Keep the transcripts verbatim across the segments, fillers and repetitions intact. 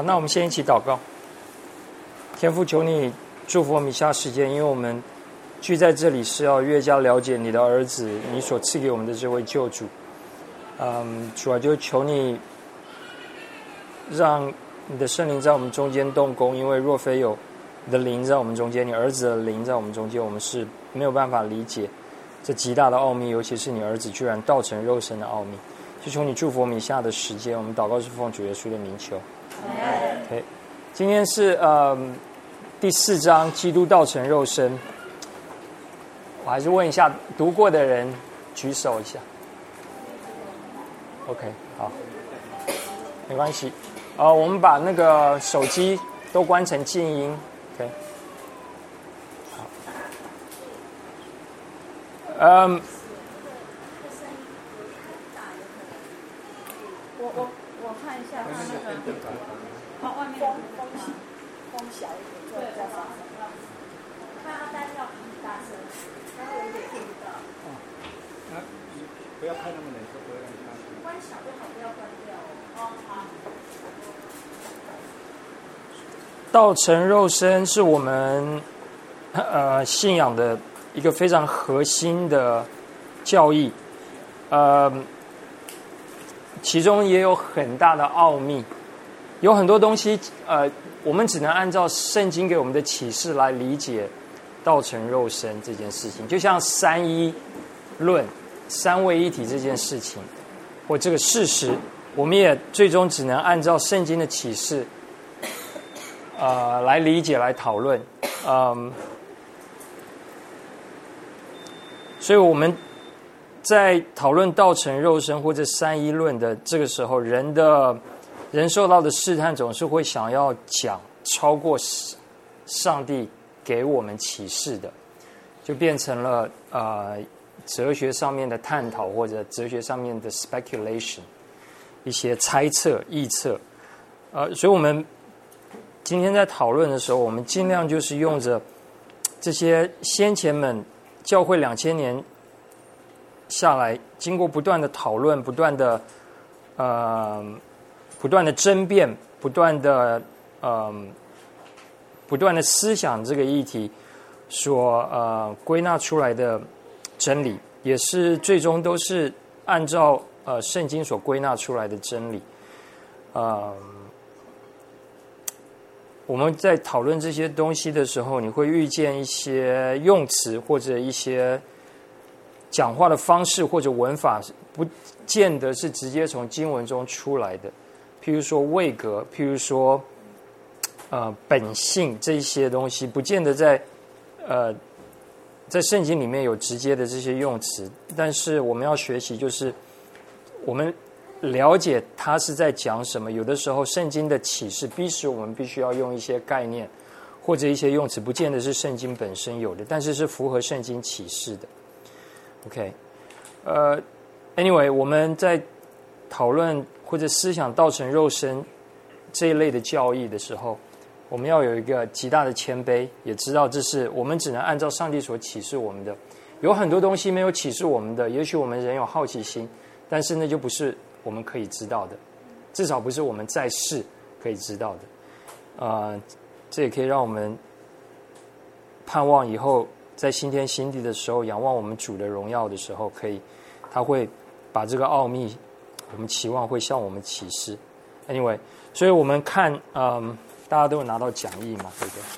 好，那我们先一起祷告。天父，求你祝福我们以下时间，因为我们聚在这里是要越加了解你的儿子，你所赐给我们的这位救主。嗯，主啊，就求你让你的圣灵在我们中间动工，因为若非有你的灵在我们中间，你儿子的灵在我们中间，我们是没有办法理解这极大的奥秘，尤其是你儿子居然道成肉身的奥秘。就求你祝福我们以下的时间，我们祷告是奉主耶稣的名求。OK， 今天是呃第四章，基督道成肉身。我还是问一下，读过的人举手一下。OK， 好，没关系。呃，我们把那个手机都关成静音。OK， 好。嗯。 我我我看一下，看那个，好，外面风风风小一点，对，比较少。看阿丹要很大声，然后有点听不到。 哦，那不要开那么冷，就不会让你大声。 关小就好，不要关掉哦。哦，好。 道成肉身是我们呃信仰的一个非常核心的教义，呃。其中也有很大的奥秘，有很多东西，呃，我们只能按照圣经给我们的启示来理解道成肉身这件事情。就像三一论、三位一体这件事情，或这个事实，我们也最终只能按照圣经的启示，呃，来理解、来讨论。嗯，所以我们在讨论道成肉身或者三一论的这个时候，人的人受到的试探总是会想要讲超过上帝给我们启示的，就变成了呃哲学上面的探讨或者哲学上面的 speculation， 一些猜测、臆测。呃，所以我们今天在讨论的时候，我们尽量就是用着这些先前们教会两千年下来，经过不断的讨论、不断的呃、不断的争辩、不断的呃、不断的思想这个议题所呃归纳出来的真理，也是最终都是按照呃圣经所归纳出来的真理。呃，我们在讨论这些东西的时候，你会遇见一些用词或者一些讲话的方式或者文法不见得是直接从经文中出来的，譬如说位格，譬如说呃本性，这些东西不见得在呃在圣经里面有直接的这些用词，但是我们要学习，就是我们了解它是在讲什么。有的时候圣经的启示逼使我们必须要用一些概念或者一些用词，不见得是圣经本身有的，但是是符合圣经启示的。OK， 呃 ，Anyway， 我们在讨论或者思想道成肉身这一类的教义的时候，我们要有一个极大的谦卑，也知道这是我们只能按照上帝所启示我们的。有很多东西没有启示我们的，也许我们人有好奇心，但是那就不是我们可以知道的，至少不是我们在世可以知道的。呃，这也可以让我们盼望以后在新天新地的时候，仰望我们主的荣耀的时候，可以，他会把这个奥秘，我们期望会向我们启示。Anyway， 所以我们看，嗯，大家都有拿到讲义嘛，对不对？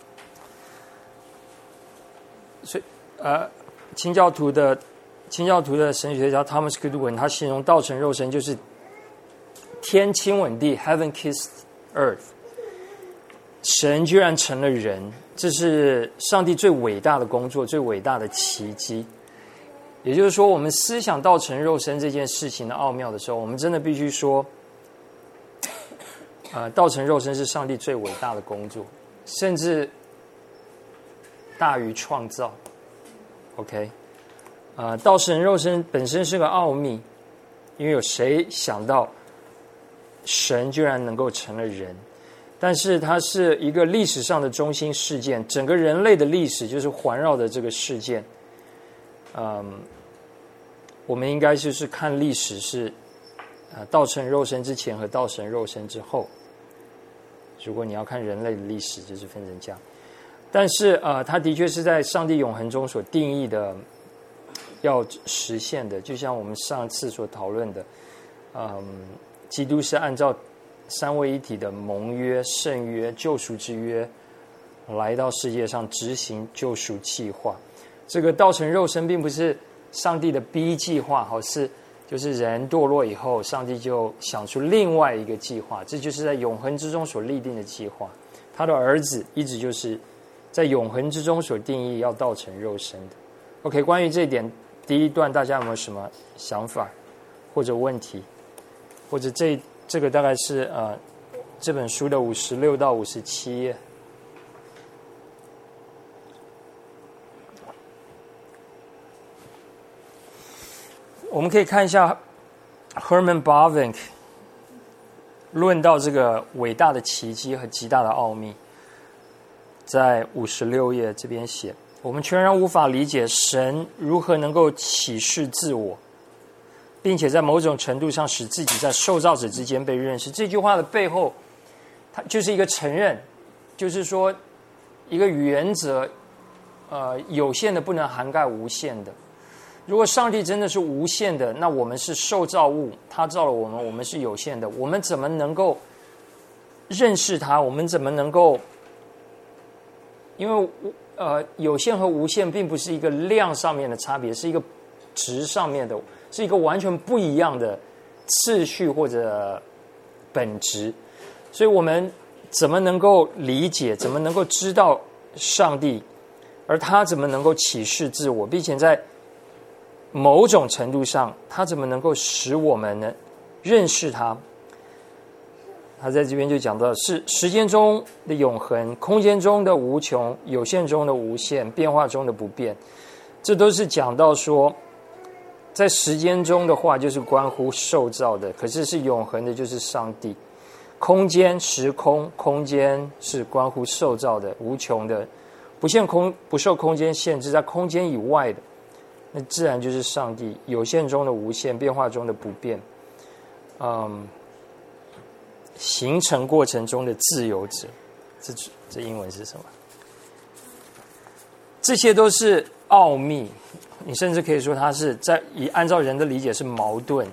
所以，呃，清教徒的清教徒的神学家 Thomas Goodwin， 他形容道成肉身就是天亲吻地 ，Heaven kissed earth， 神居然成了人。这是上帝最伟大的工作，最伟大的奇迹。也就是说，我们思想道成肉身这件事情的奥妙的时候，我们真的必须说，呃，道成肉身是上帝最伟大的工作，甚至大于创造。OK， 呃，道成肉身本身是个奥秘，因为有谁想到神居然能够成了人？但是它是一个历史上的中心事件，整个人类的历史就是环绕着这个事件。嗯，我们应该就是看历史是，呃，道成肉身之前和道成肉身之后。 如果你要看人类的历史，就是分成这样。但是呃，它的确是在上帝永恒中所定义的，要实现的。就像我们上次所讨论的，嗯，基督是按照三位一体的盟约、圣约、救赎之约来到世界上执行救赎计划。这个道成肉身并不是上帝的 B 计划，好是就是人堕落以后，上帝就想出另外一个计划，这就是在永恒之中所立定的计划。他的儿子一直就是在永恒之中所定义要道成肉身的。OK， 关于这一点，第一段大家有没有什么想法或者问题？或者这这个大概是呃这本书的五十六到五十七页。我们可以看一下 Herman Bavinck 论到这个伟大的奇迹和极大的奥秘，在五十六页这边写，我们全然无法理解神如何能够启示自我，并且在某种程度上使自己在受造者之间被认识。这句话的背后，它就是一个承认，就是说一个原则，呃，有限的不能涵盖无限的。如果上帝真的是无限的，那我们是受造物，他造了我们，我们是有限的，我们怎么能够认识他？我们怎么能够？因为呃，有限和无限并不是一个量上面的差别，是一个值上面的，是一个完全不一样的次序或者本质。所以我们怎么能够理解？怎么能够知道上帝？而他怎么能够启示自我，并且在某种程度上，他怎么能够使我们呢认识他？他在这边就讲到，是时间中的永恒，空间中的无穷，有限中的无限，变化中的不变。这都是讲到说，在时间中的话，就是关乎受造的；可是是永恒的，就是上帝。空间、时空、空间是关乎受造的，无穷的，不限空，不受空间限制，在空间以外的。那自然就是上帝，有限中的无限，变化中的不变，嗯，形成过程中的自由者，这这英文是什么？这些都是奥秘，你甚至可以说它是在以按照人的理解是矛盾。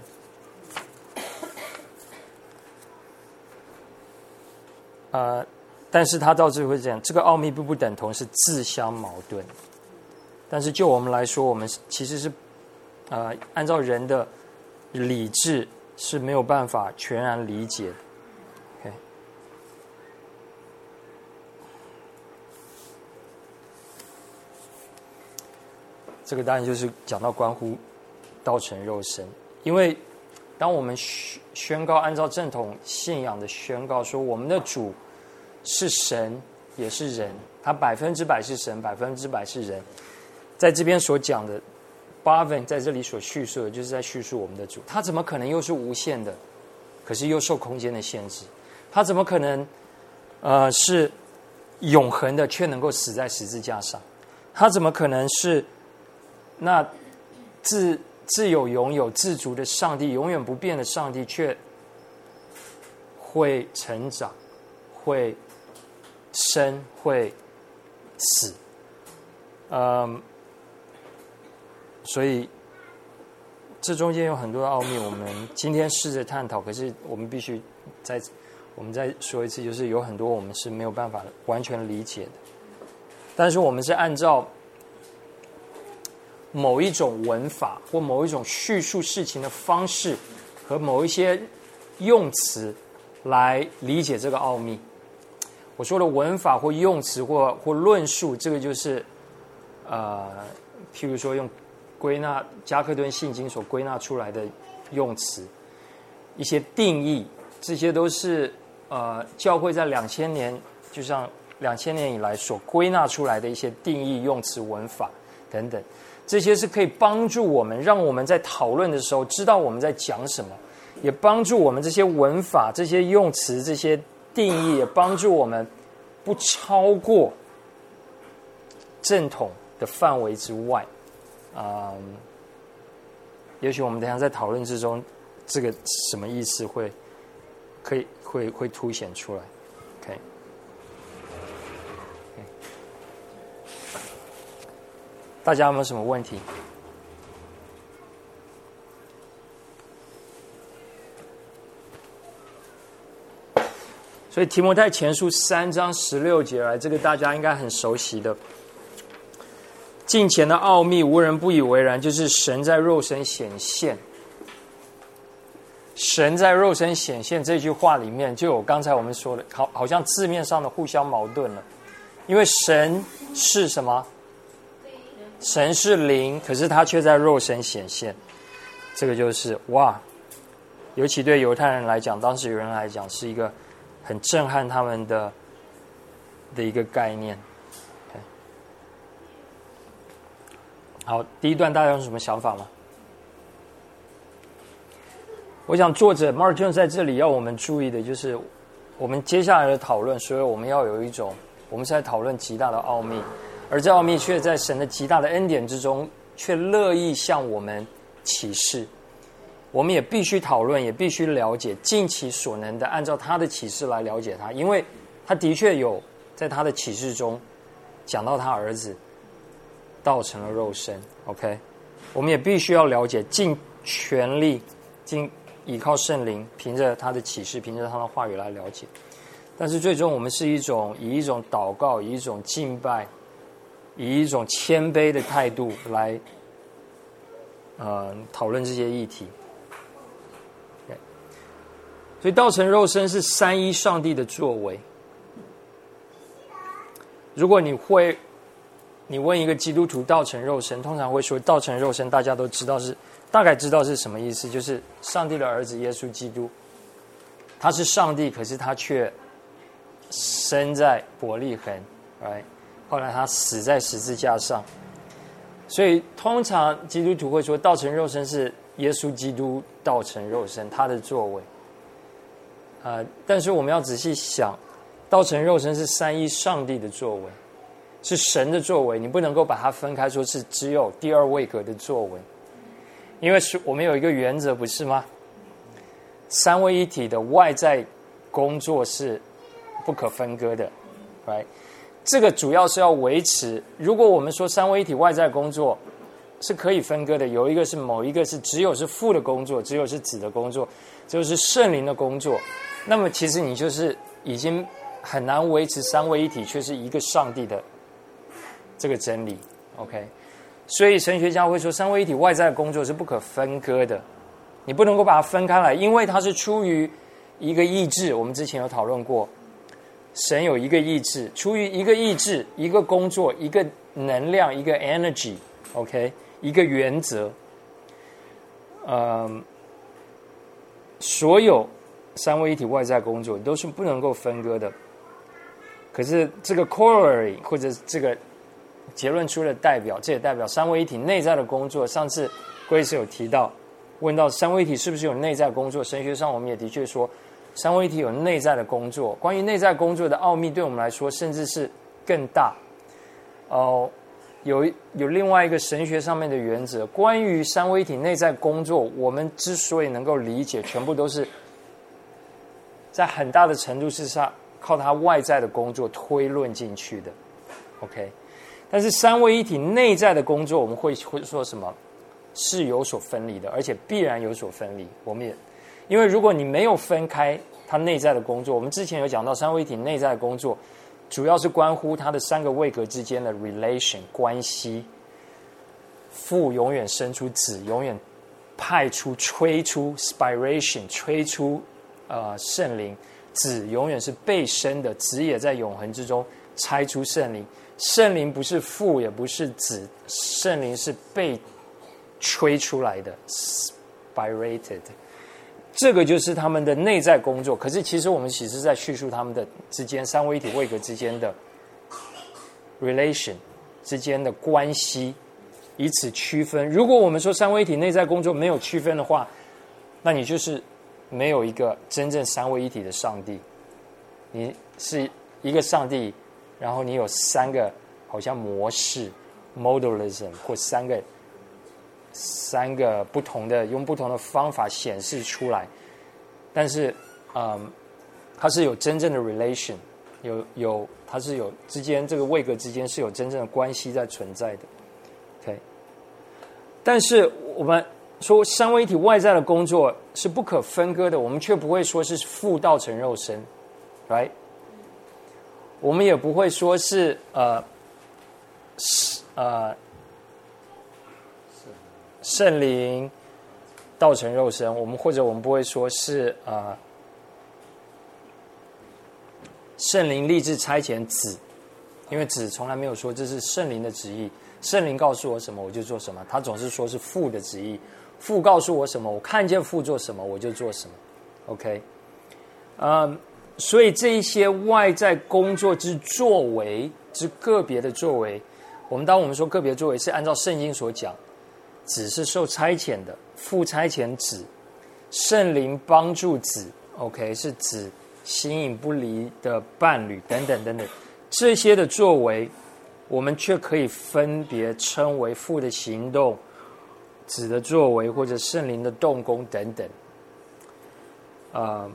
呃，但是他到最后会讲，这个奥秘并不等同是自相矛盾。但是就我们来说，我们其实是，呃，按照人的理智是没有办法全然理解的。OK， 这个当然就是讲到关乎道成肉身，因为当我们宣告按照正统信仰的宣告说，我们的主是神也是人，他百分之百是神，百分之百是人。在这边所讲的 Bavinck 在这里所叙述的，就是在叙述我们的主，他怎么可能又是无限的，可是又受空间的限制？他怎么可能呃是永恒的，却能够死在十字架上？他怎么可能是那自自有拥有自足的上帝，永远不变的上帝，却会成长，会生，会死？嗯。所以这中间有很多的奥秘，我们今天试着探讨，可是我们必须再我们再说一次，就是有很多我们是没有办法完全理解的。但是我们是按照某一种文法或某一种叙述事情的方式和某一些用词来理解这个奥秘。我说的文法或用词或或论述，这个就是呃，譬如说用归纳加克顿信经所归纳出来的用词，一些定义，这些都是呃教会在两千年，就像两千年以来所归纳出来的一些定义、用词、文法等等，这些是可以帮助我们，让我们在讨论的时候知道我们在讲什么，也帮助我们这些文法、这些用词、这些定义，也帮助我们不超过正统的范围之外。嗯，也许我们等一下在讨论之中，这个什么意思会可以会会凸显出来。OK， OK， 大家有没有什么问题？所以提摩太前书三章十六节来，这个大家应该很熟悉的。敬虔的奥秘，无人不以为然，就是神在肉身显现。神在肉身显现这句话里面，就有刚才我们说的，好，好像字面上的互相矛盾了。因为神是什么？神是灵，可是他却在肉身显现。这个就是哇，尤其对犹太人来讲，当时有人来讲，是一个很震撼他们的的一个概念。好，第一段大家有什么想法吗？我想作者 Mark Jones 在这里要我们注意的就是，我们接下来的讨论，所以我们要有一种，我们是在讨论极大的奥秘，而这奥秘却在神的极大的恩典之中，却乐意向我们启示。我们也必须讨论，也必须了解，尽其所能的按照他的启示来了解他，因为他的确有在他的启示中讲到他儿子道成了肉身 ，OK， 我们也必须要了解，尽全力，尽依靠圣灵，凭着他的启示，凭着他的话语来了解。但是最终，我们是一种以一种祷告，以一种敬拜，以一种谦卑的态度来，呃，讨论这些议题。Okay. 所以，道成肉身是三一上帝的作为。如果你会。你问一个基督徒道成肉身，通常会说道成肉身，大家都知道是大概知道是什么意思，就是上帝的儿子耶稣基督，他是上帝，可是他却生在伯利恒， right? 后来他死在十字架上，所以通常基督徒会说道成肉身是耶稣基督道成肉身，他的作为。呃，但是我们要仔细想，道成肉身是三一上帝的作为。是神的作为，你不能够把它分开，说是只有第二位格的作为，因为是我们有一个原则，不是吗？三位一体的外在工作是不可分割的 ，right？ 这个主要是要维持。如果我们说三位一体外在工作是可以分割的，有一个是某一个是只有是父的工作，只有是子的工作，只有是圣灵的工作，那么其实你就是已经很难维持三位一体，却是一个上帝的。这个真理 ，OK， 所以神学家会说，三位一体外在的工作是不可分割的，你不能够把它分开来，因为它是出于一个意志。我们之前有讨论过，神有一个意志，出于一个意志、一个工作、一个能量、一个 energy，OK， 一个原则。嗯，所有三位一体外在工作都是不能够分割的。可是这个 corollary 或者这个结论出的代表，这也代表三位一体内在的工作。上次Grace有提到，问到三位一体是不是有内在工作？神学上我们也的确说，三位一体有内在的工作。关于内在工作的奥秘，对我们来说甚至是更大。哦、呃，有有另外一个神学上面的原则，关于三位一体内在工作，我们之所以能够理解，全部都是在很大的程度是上靠它外在的工作推论进去的。OK。但是三位一体内在的工作，我们会会说什么？是有所分离的，而且必然有所分离。我们也因为如果你没有分开它内在的工作，我们之前有讲到三位一体内在的工作，主要是关乎它的三个位格之间的 relation 关系。父永远生出子，永远派出吹出 spiration 吹出呃圣灵，子永远是被生的，子也在永恒之中拆出圣灵。圣灵不是父，也不是子，圣灵是被吹出来的 ，spirated。这个就是他们的内在工作。可是其实我们其实在叙述他们的之间三位一体位格之间的 relation 之间的关系，以此区分。如果我们说三位一体内在工作没有区分的话，那你就是没有一个真正三位一体的上帝。你是一个上帝。然后你有三个好像模式 modalism 或三个三个不同的用不同的方法显示出来，但是嗯，它是有真正的 relation， 有有它是有之间这个位格之间是有真正的关系在存在的。OK， 但是我们说三位一体外在的工作是不可分割的，我们却不会说是父道成肉身 ，right？ 我们也不会说是呃呃圣灵道成肉身，我们或者我们不会说是呃圣灵立志差遣子，因为子从来没有说这是圣灵的旨意，圣灵告诉我什么我就做什么，他总是说是父的旨意，父告诉我什么，我看见父做什么我就做什么。 OK， 嗯，所以这一些外在工作之作为之个别的作为，我们当我们说个别作为是按照圣经所讲，子是受差遣的，父差遣子，圣灵帮助子 OK， 是子形影不离的伴侣等等等等，这些的作为我们却可以分别称为父的行动、子的作为或者圣灵的动工等等。呃，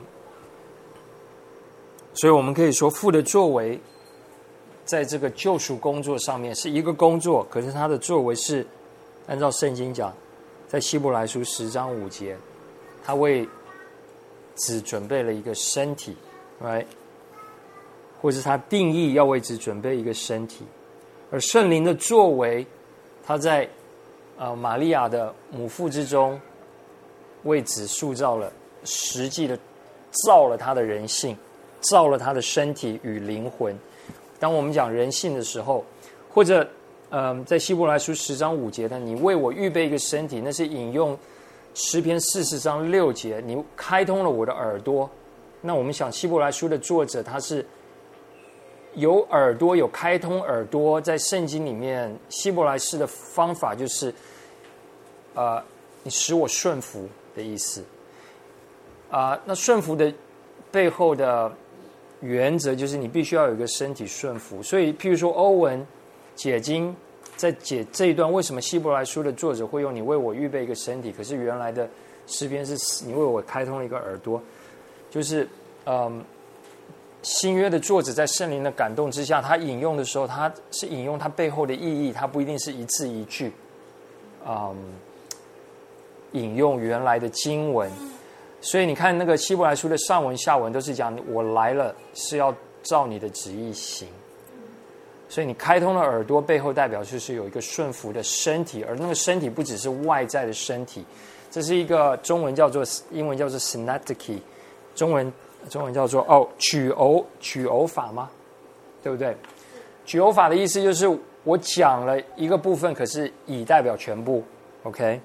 所以我们可以说父的作为在这个救赎工作上面是一个工作，可是他的作为是按照圣经讲，在希伯来书十章五节，他为子准备了一个身体 right， 或者他定义要为子准备一个身体。而圣灵的作为，他在呃玛利亚的母腹之中为子塑造了，实际的造了他的人性，造了他的身体与灵魂。当我们讲人性的时候，或者呃在希伯来书十章五节的你为我预备一个身体，那是引用诗篇四十章六节，你开通了我的耳朵。那我们想希伯来书的作者他是有耳朵，有开通耳朵，在圣经里面希伯来式的方法就是呃你使我顺服的意思啊、呃。那顺服的背后的原则就是你必须要有一个身体顺服。所以譬如说欧文解经在解这一段，为什么希伯来书的作者会用你为我预备一个身体，可是原来的诗篇是你为我开通了一个耳朵，就是嗯新约的作者在圣灵的感动之下，他引用的时候，他是引用他背后的意义，他不一定是一字一句，嗯，引用原来的经文。所以你看那个希伯来书的上文下文都是讲我来了是要照你的旨意行。所以你开通了耳朵背后代表就是有一个顺服的身体，而那个身体不只是外在的身体，这是一个中文叫做英文叫做 synecdoche， 中文中文叫做哦举偶举偶法吗？对不对？举偶法的意思就是我讲了一个部分，可是以代表全部 ，OK？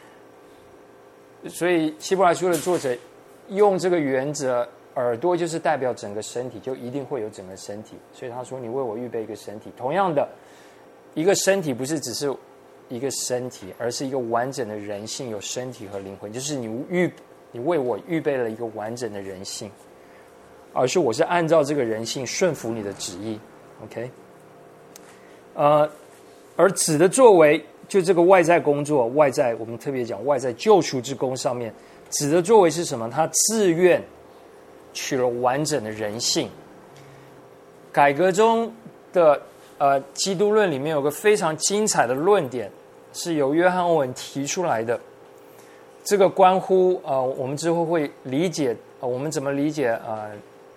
所以希伯来书的作者用这个原则，耳朵就是代表整个身体，就一定会有整个身体。所以他说：“你为我预备一个身体。”同样的，一个身体不是只是一个身体，而是一个完整的人性，有身体和灵魂。就是你预你为我预备了一个完整的人性。而是我是按照这个人性顺服你的旨意 ，OK？ 呃，而子的作为，就这个外在工作，外在我们特别讲外在救赎之功上面，子的作为是什么？他自愿取了完整的人性。改革中的呃基督论里面有个非常精彩的论点，是由约翰·欧文提出来的。这个关乎呃我们之后会理解，呃、我们怎么理解呃。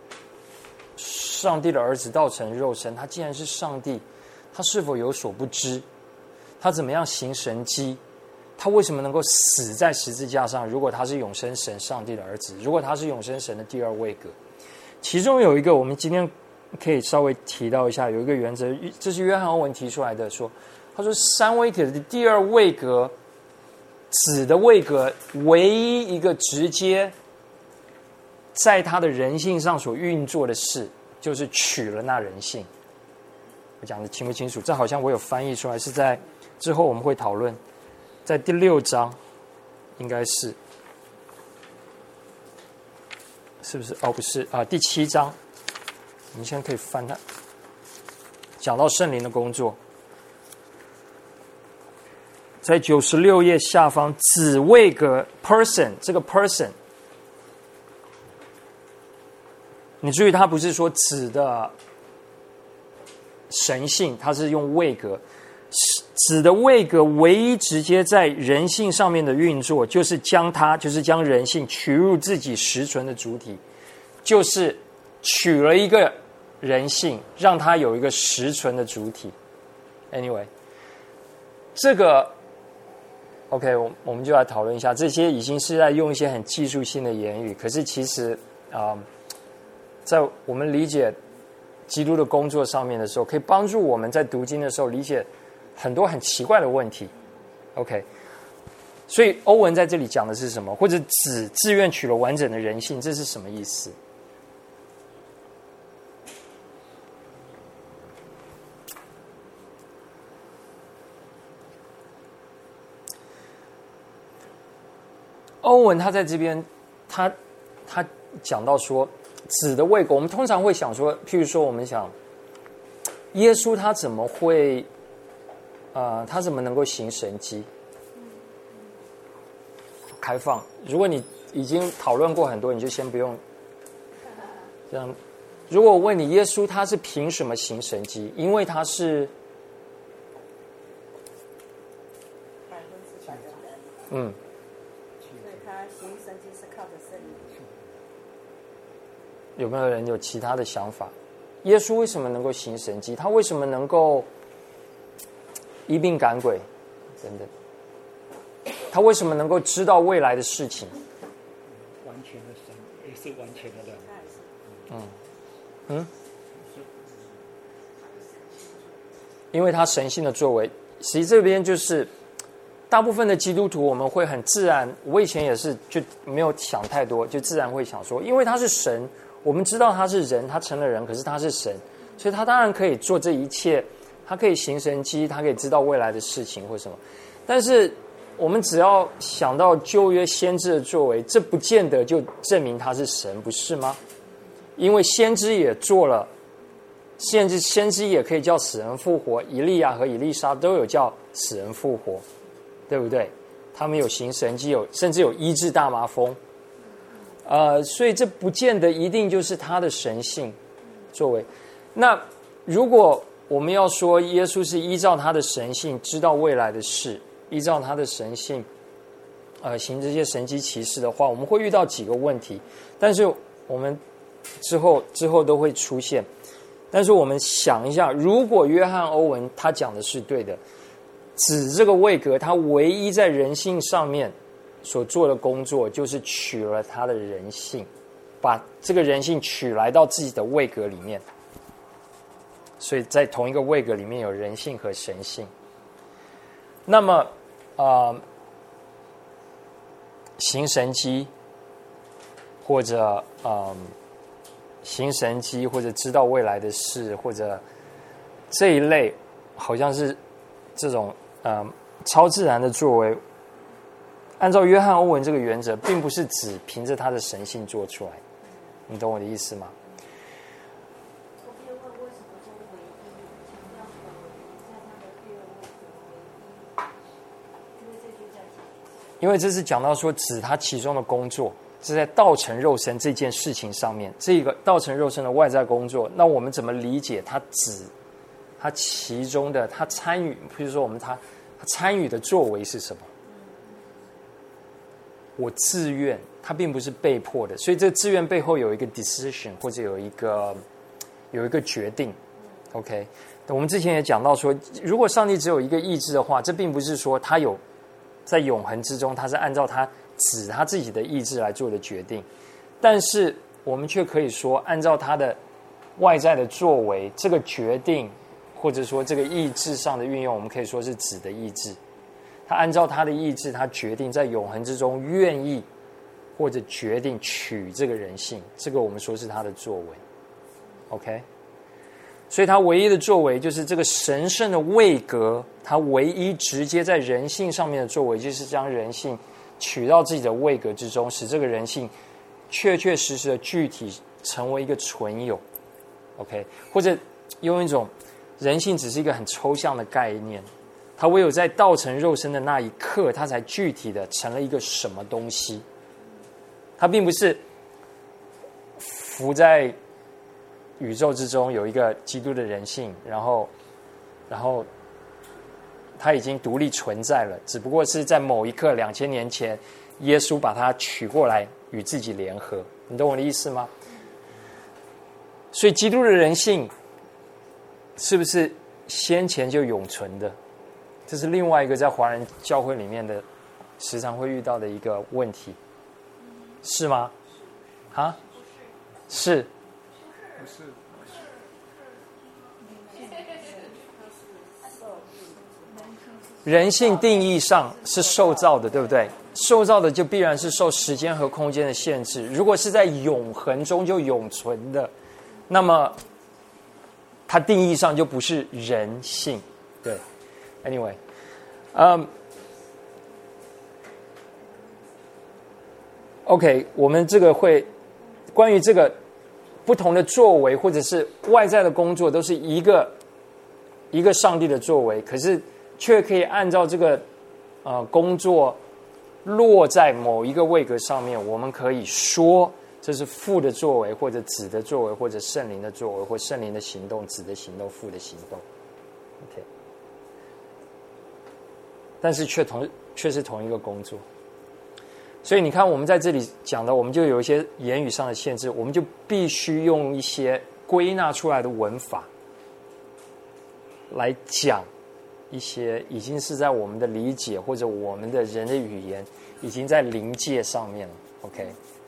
上帝的儿子道成肉身，他既然是上帝，他是否有所不知？他怎么样行神迹？他为什么能够死在十字架上？如果他是永生神上帝的儿子，如果他是永生神的第二位格，其中有一个我们今天可以稍微提到一下，有一个原则，这是约翰·欧文提出来的，说他说三位格的第二位格，子的位格唯一一个直接在他的人性上所运作的事，就是取了那人性。我讲的清不清楚？这好像我有翻译出来，是在之后我们会讨论，在第六章，应该是，是不是？哦，不是啊，第七章，我们现在可以翻它，讲到圣灵的工作，在九十六页下方子位格 person 这个 person。 你注意，他不是说子的神性，他是用位格。子的位格唯一直接在人性上面的运作，就是将它，就是将人性取入自己实存的主体，就是取了一个人性，让它有一个实存的主体。Anyway， 这个 OK， 我我们就来讨论一下，这些已经是在用一些很技术性的言语，可是其实啊、呃，在我们理解基督的工作上面的时候，可以帮助我们在读经的时候理解很多很奇怪的问题 ，OK， 所以欧文在这里讲的是什么？或者子自愿取了完整的人性，这是什么意思？欧文他在这边，他他讲到说，子的位格，我们通常会想说，譬如说，我们想耶稣他怎么会？呃，他怎么能够行神迹？开放。如果你已经讨论过很多，你就先不用这样。如果我问你，耶稣他是凭什么行神迹？因为他是，嗯， 所以他行神迹是靠着圣灵。 有没有人有其他的想法？耶稣为什么能够行神迹？他为什么能够医病赶鬼等等？他为什么能够知道未来的事情？ 完全的神，也是完全的人。 嗯嗯，因为他神性的作为，实际这边就是大部分的基督徒，我们会很自然，我以前也是就没有想太多，就自然会想说，因为他是神，我们知道他是人，他成了人，可是他是神，所以他当然可以做这一切。他可以行神迹，他可以知道未来的事情或什么，但是我们只要想到旧约先知的作为，这不见得就证明他是神，不是吗？因为先知也做了，先知先知也可以叫死人复活，以利亚和以利沙都有叫死人复活，对不对？他们有行神迹，有甚至有医治大麻风，呃，所以这不见得一定就是他的神性作为。那如果我们要说耶稣是依照他的神性知道未来的事，依照他的神性，呃，行这些神迹奇事的话，我们会遇到几个问题，但是我们之后之后都会出现。但是我们想一下，如果约翰欧文他讲的是对的，子这个位格，他唯一在人性上面所做的工作，就是取了他的人性，把这个人性取来到自己的位格里面。所以在同一个位格里面有人性和神性。那么，呃，行神迹，或者呃，行神迹，或者知道未来的事，或者这一类，好像是这种呃超自然的作为。按照约翰欧文这个原则，并不是只凭着他的神性做出来。你懂我的意思吗？因为这是讲到说指他其中的工作是在道成肉身这件事情上面，这个道成肉身的外在工作，那我们怎么理解他指他其中的他参与，比如说我们他他参与的作为是什么？我自愿，他并不是被迫的，所以这个自愿背后有一个 decision 或者有一个有一个决定 ，OK？ 我们之前也讲到说，如果上帝只有一个意志的话，这并不是说他有。在永恒之中，他是按照他指他自己的意志来做的决定，但是我们却可以说，按照他的外在的作为，这个决定或者说这个意志上的运用，我们可以说是子的意志。他按照他的意志，他决定在永恒之中愿意或者决定取这个人性，这个我们说是他的作为。OK。所以他唯一的作为就是这个神圣的位格，他唯一直接在人性上面的作为，就是将人性取到自己的位格之中，使这个人性确确实实的具体成为一个存有 OK， 或者用一种人性只是一个很抽象的概念，他唯有在道成肉身的那一刻，他才具体的成了一个什么东西。他并不是浮在宇宙之中有一个基督的人性，然后，然后他已经独立存在了，只不过是在某一刻两千年前，耶稣把他取过来与自己联合。你懂我的意思吗？所以基督的人性是不是先前就永存的？这是另外一个在华人教会里面的时常会遇到的一个问题，是吗？啊？是。 不是。 人性定义上是受造的，对不对？受造的就必然是受时间和空间的限制。如果是在永恒中就永存的，那么它定义上就不是人性。对 ，anyway， 嗯、um, ，OK， 我们这个会关于这个不同的作为或者是外在的工作，都是一个一个上帝的作为，可是却可以按照这个呃工作落在某一个位格上面，我们可以说这是父的作为，或者子的作为，或者圣灵的作为，或圣灵的行动，子的行动，父的行动。OK， 但是却同却是同一个工作。所以你看，我们在这里讲的，我们就有一些言语上的限制，我们就必须用一些归纳出来的文法来讲一些已经是在我们的理解或者我们的人的语言已经在临界上面了。OK，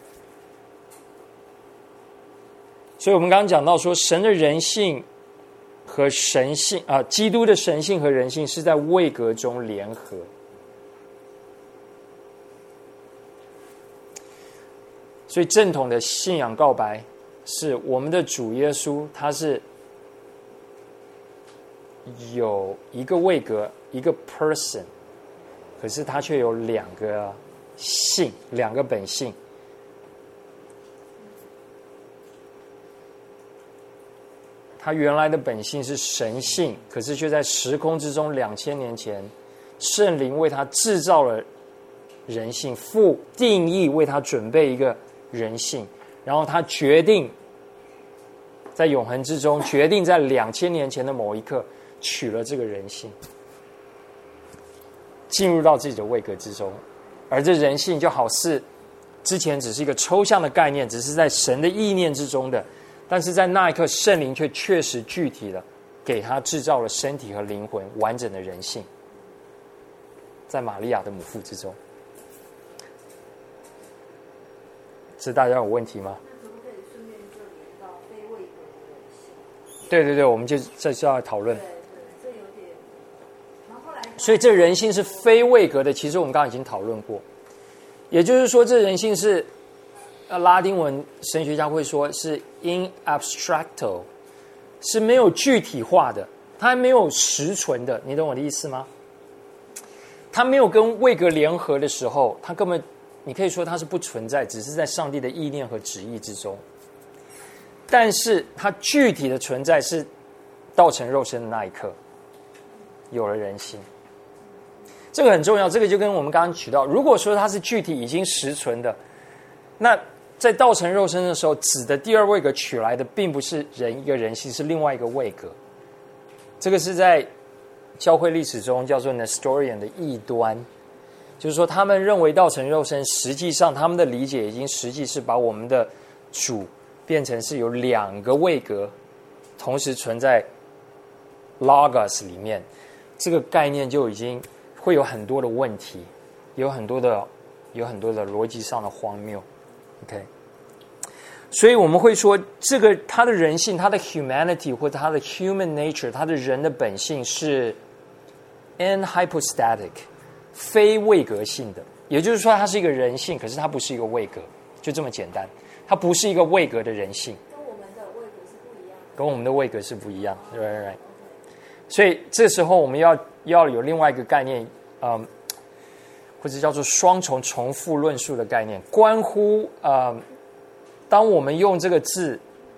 所以我们刚刚讲到说，神的人性和神性啊、呃，基督的神性和人性是在位格中联合。所以正统的信仰告白是我们的主耶稣，他是有一个位格，一个 person， 可是他却有两个性，两个本性。他原来的本性是神性，可是却在时空之中两千年前，圣灵为他制造了人性，父定义为他准备一个人性，然后他决定在永恒之中，决定在两千年前的某一刻取了这个人性，进入到自己的位格之中。而这人性就好似之前只是一个抽象的概念，只是在神的意念之中的，但是在那一刻圣灵却确实具体的给他制造了身体和灵魂完整的人性，在玛利亚的母腹之中。这大家有问题吗？ 那可不可以顺便就连到非位格的人性？ 对对对，我们就这就要讨论。 对对，这有点。然后后来， 所以这人性是非位格的，其实我们刚刚已经讨论过。也就是说，这人性是呃拉丁文神学家会说是 in abstracto， 是没有具体化的，它还没有实存的。你懂我的意思吗？它没有跟位格联合的时候，它根本。你可以说它是不存在，只是在上帝的意念和旨意之中。但是它具体的存在是道成肉身的那一刻，有了人性。这个很重要，这个就跟我们刚刚举到，如果说它是具体已经实存的，那在道成肉身的时候，子的第二位格取来的并不是人一个人性，是另外一个位格。这个是在教会历史中叫做 Nestorian 的异端。就是说，他们认为道成肉身，实际上他们的理解已经实际是把我们的主变成是有两个位格同时存在 Logos 里面，这个概念就已经会有很多的问题，有很多的有很多的逻辑上的荒谬。OK， 所以我们会说，这个他的人性，他的 humanity 或者他的 human nature， 他的人的本性是 anhypostatic。非位格性的，也就是说，它是一个人性，可是它不是一个位格，就这么简单。它不是一个位格的人性， 跟我们的位格是不一样的。 跟我们的位格是不一样，对不对？所以这时候我们要要有另外一个概念，嗯，或者叫做双重重复论述的概念，关乎呃，当我们用这个字，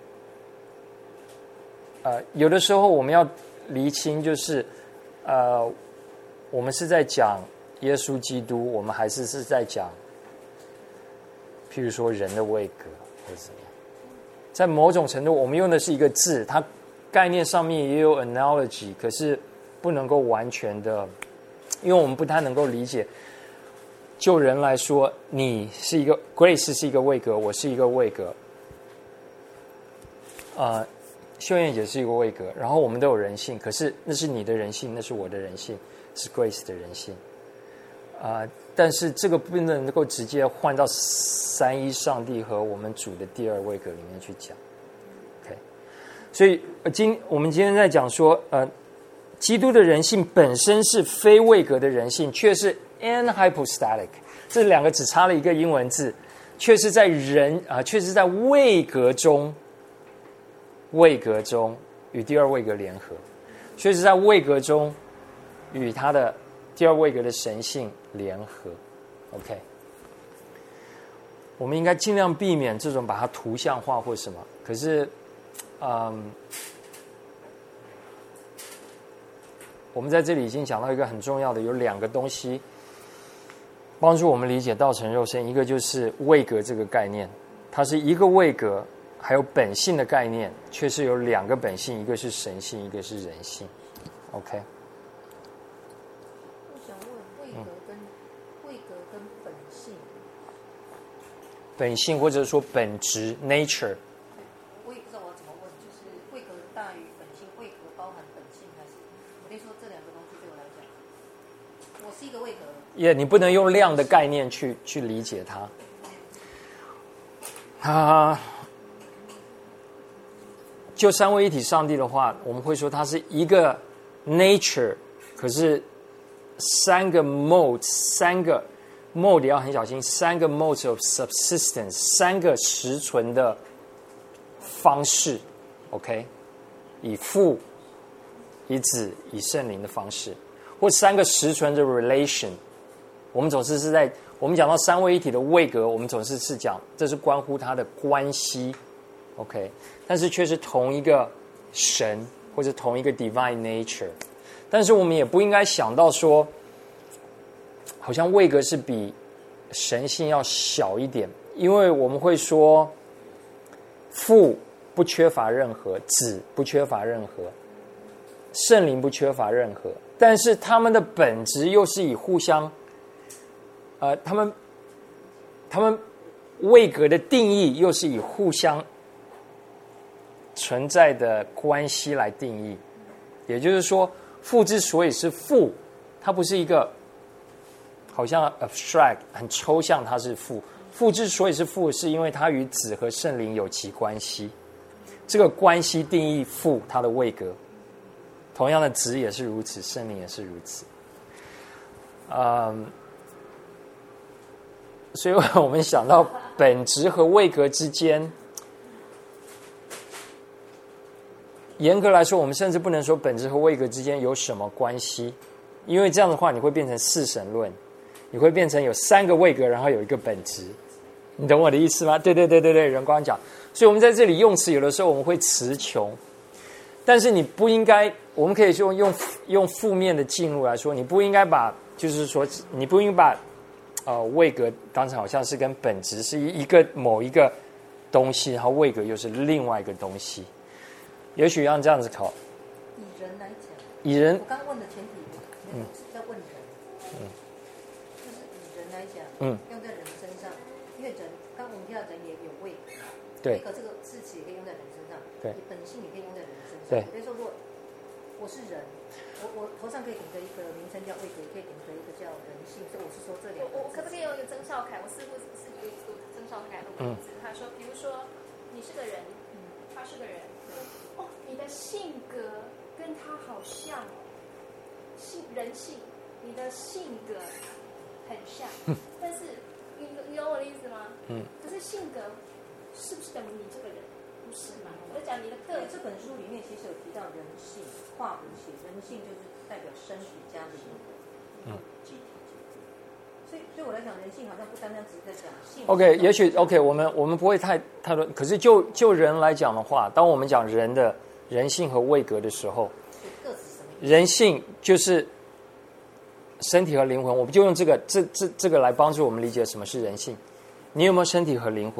呃，有的时候我们要厘清，就是呃，我们是在讲耶稣基督，我们还是是在讲，譬如说人的位格或者什么。 在某种程度，我们用的是一个字，它概念上面也有 analogy， 可是不能够完全的，因为我们不太能够理解。就人来说，你是一个 Grace 是一个位格，我是一个位格，呃，秀燕也是一个位格，然后我们都有人性，可是那是你的人性，那是我的人性，是 Grace 的人性。啊、呃，但是这个不能够直接换到三一上帝和我们主的第二位格里面去讲。OK， 所以今我们今天在讲说，呃，基督的人性本身是非位格的人性，却是 anhypostatic， 这两个只差了一个英文字，却是在人啊、呃，却是在位格中，位格中与第二位格联合，却是在位格中与他的第二位格的神性联合。 OK， 我们应该尽量避免这种把它图像化或什么，可是嗯，我们在这里已经讲到一个很重要的，有两个东西帮助我们理解道成肉身，一个就是位格这个概念，它是一个位格还有本性的概念，却是有两个本性，一个是神性，一个是人性。 OK，本性或者说本质 nature， 我也不知道我要怎么问，就是位格大于本性，位格包含本性还是？我跟你说，这两个东西对我来讲，我是一个位格。 也、yeah, 你不能用量的概念去去理解它。它就三位一体上帝的话，我们会说它是一个 nature， 可是三个 modes， 三个。mode 要很小心，三个 modes of subsistence， 三个实存的方式 ，OK， 以父、以子、以圣灵的方式，或三个实存的 relation。我们总是是在我们讲到三位一体的位格，我们总是是讲这是关乎它的关系 ，OK， 但是却是同一个神或者同一个 divine nature。但是我们也不应该想到说，好像位格是比神性要小一点，因为我们会说父不缺乏任何，子不缺乏任何，圣灵不缺乏任何，但是他们的本质又是以互相，呃，他们他们位格的定义又是以互相存在的关系来定义。也就是说，父之所以是父，它不是一个好像 abstract 很抽象，它是父。父之所以是父，是因为它与子和圣灵有其关系。这个关系定义父它的位格。同样的，子也是如此，圣灵也是如此。嗯，所以我们想到本质和位格之间，严格来说，我们甚至不能说本质和位格之间有什么关系，因为这样的话，你会变成四神论。你会变成有三个位格，然后有一个本质，你懂我的意思吗？对对对对对，仁光讲。所以我们在这里用词，有的时候我们会词穷，但是你不应该，我们可以说用用负面的进入来说，你不应该把，就是说你不应该把呃位格当成好像是跟本质是一个某一个东西，然后位格又是另外一个东西。也许要这样子考。 以人来讲， 以人， 我刚问的前提，嗯，是在问人，嗯。来讲，嗯，用在人身上，因为人，刚我们提到人也有位格， 对， 位格这个字词也可以用在人身上， 对， 本性也可以用在人身上， 对。 比如说，如果我是人，我我头上可以顶着一个名称叫位格，也可以顶着一个叫人性，所以我是说这两个。 我我可不可以用一个曾少凯？我似乎是有一个曾少凯的文字，他说，比如说你是个人，嗯，他是个人，哦，你的性格跟他好像，性人性，你的性格。很像，但是你你懂我的意思吗？嗯。可是性格是不是等于你这个人？不是嘛？我在讲你的个人。 这本书里面其实有提到人性，画弧写人性就是代表身体加灵魂，嗯，集体。所以对我来讲，人性好像不单单只是在讲性。 OK， 也许 OK， 我们我们不会太太多。可是就就人来讲的话，当我们讲人的人性和位格的时候，人性就是。身体和灵魂，我们就用这个这这这个来帮助我们理解什么是人性。你有没有身体和灵魂？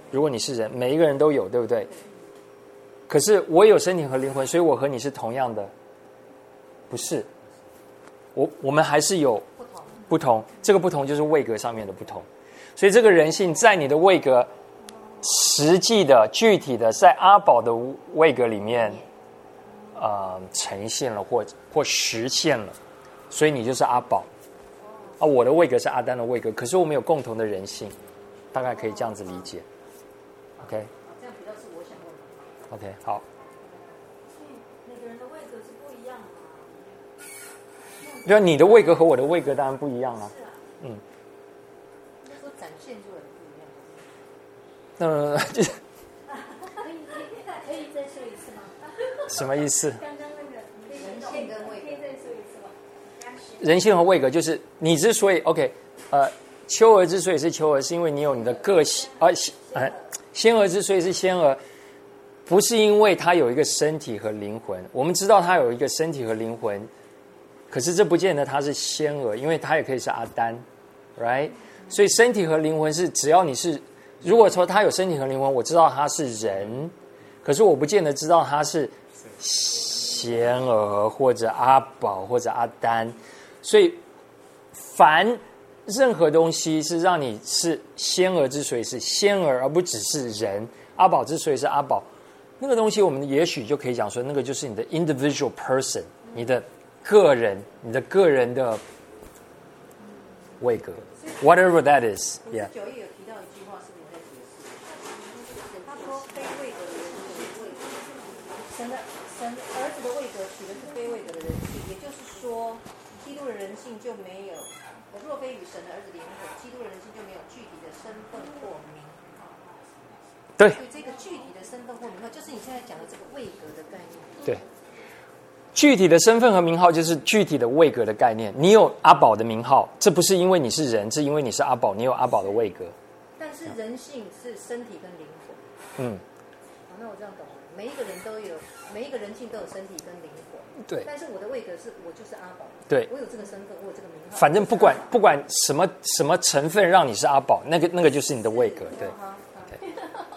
如果你是人，每一个人都有，对不对？可是我有身体和灵魂，所以我和你是同样的，不是？我我们还是有不同， 不同，这个不同就是位格上面的不同。所以这个人性在你的位格，实际的、具体的，在阿宝的位格里面，呃，呈现了或或实现了，所以你就是阿宝。啊，我的位格是阿丹的位格，可是我们有共同的人性，大概可以这样子理解。OK， 这样比较是我想问的。 OK， 好。 所以每个人的位格是不一样的。 对啊，你的位格和我的位格当然不一样啊。 是啊。 嗯。 那时候展现出来的不一样。 那就是可以可以可以再说一次吗？ 什么意思？ 刚刚那个人性跟位格可以再说一次吗？ 人性和位格就是你之所以 OK， 呃，秋儿之所以是秋儿，是因为你有你的个性，而呃，仙儿之所以是仙儿，不是因为它有一个身体和灵魂。我们知道它有一个身体和灵魂，可是这不见得它是仙儿，因为它也可以是阿丹 ，right？ 所以身体和灵魂是只要你是，如果说它有身体和灵魂，我知道它是人，可是我不见得知道它是仙儿或者阿宝或者阿丹。所以，凡任何东西是让你是仙儿之所以是仙儿，而不只是人；阿宝之所以是阿宝，那个东西我们也许就可以讲说，那个就是你的 individual person， 你的个人，你的个人的位格 ，whatever that is，yeah。 九一有提到一句话，是不是在解释？他说非位格的人是位格，神的神儿子的位格取的是非位格的人性，也就是说。基督的人性就没有，若非与神的儿子联合，基督的人性就没有具体的身份或名号。 对， 所以这个具体的身份或名号，就是你现在讲的这个位格的概念。 对，具体的身份和名号就是具体的位格的概念。你有阿宝的名号，这不是因为你是人，是因为你是阿宝，你有阿宝的位格。 但是人性是身体跟灵魂。 嗯， 好，那我这样懂了。每一个人都有，每一个人性都有身体跟灵魂。 对。 但是我的位格是我就是阿宝。 对。 我有这个身份，我有这个名号。 反正不管不管什么什么成分让你是阿宝，那个那个就是你的位格。对。对。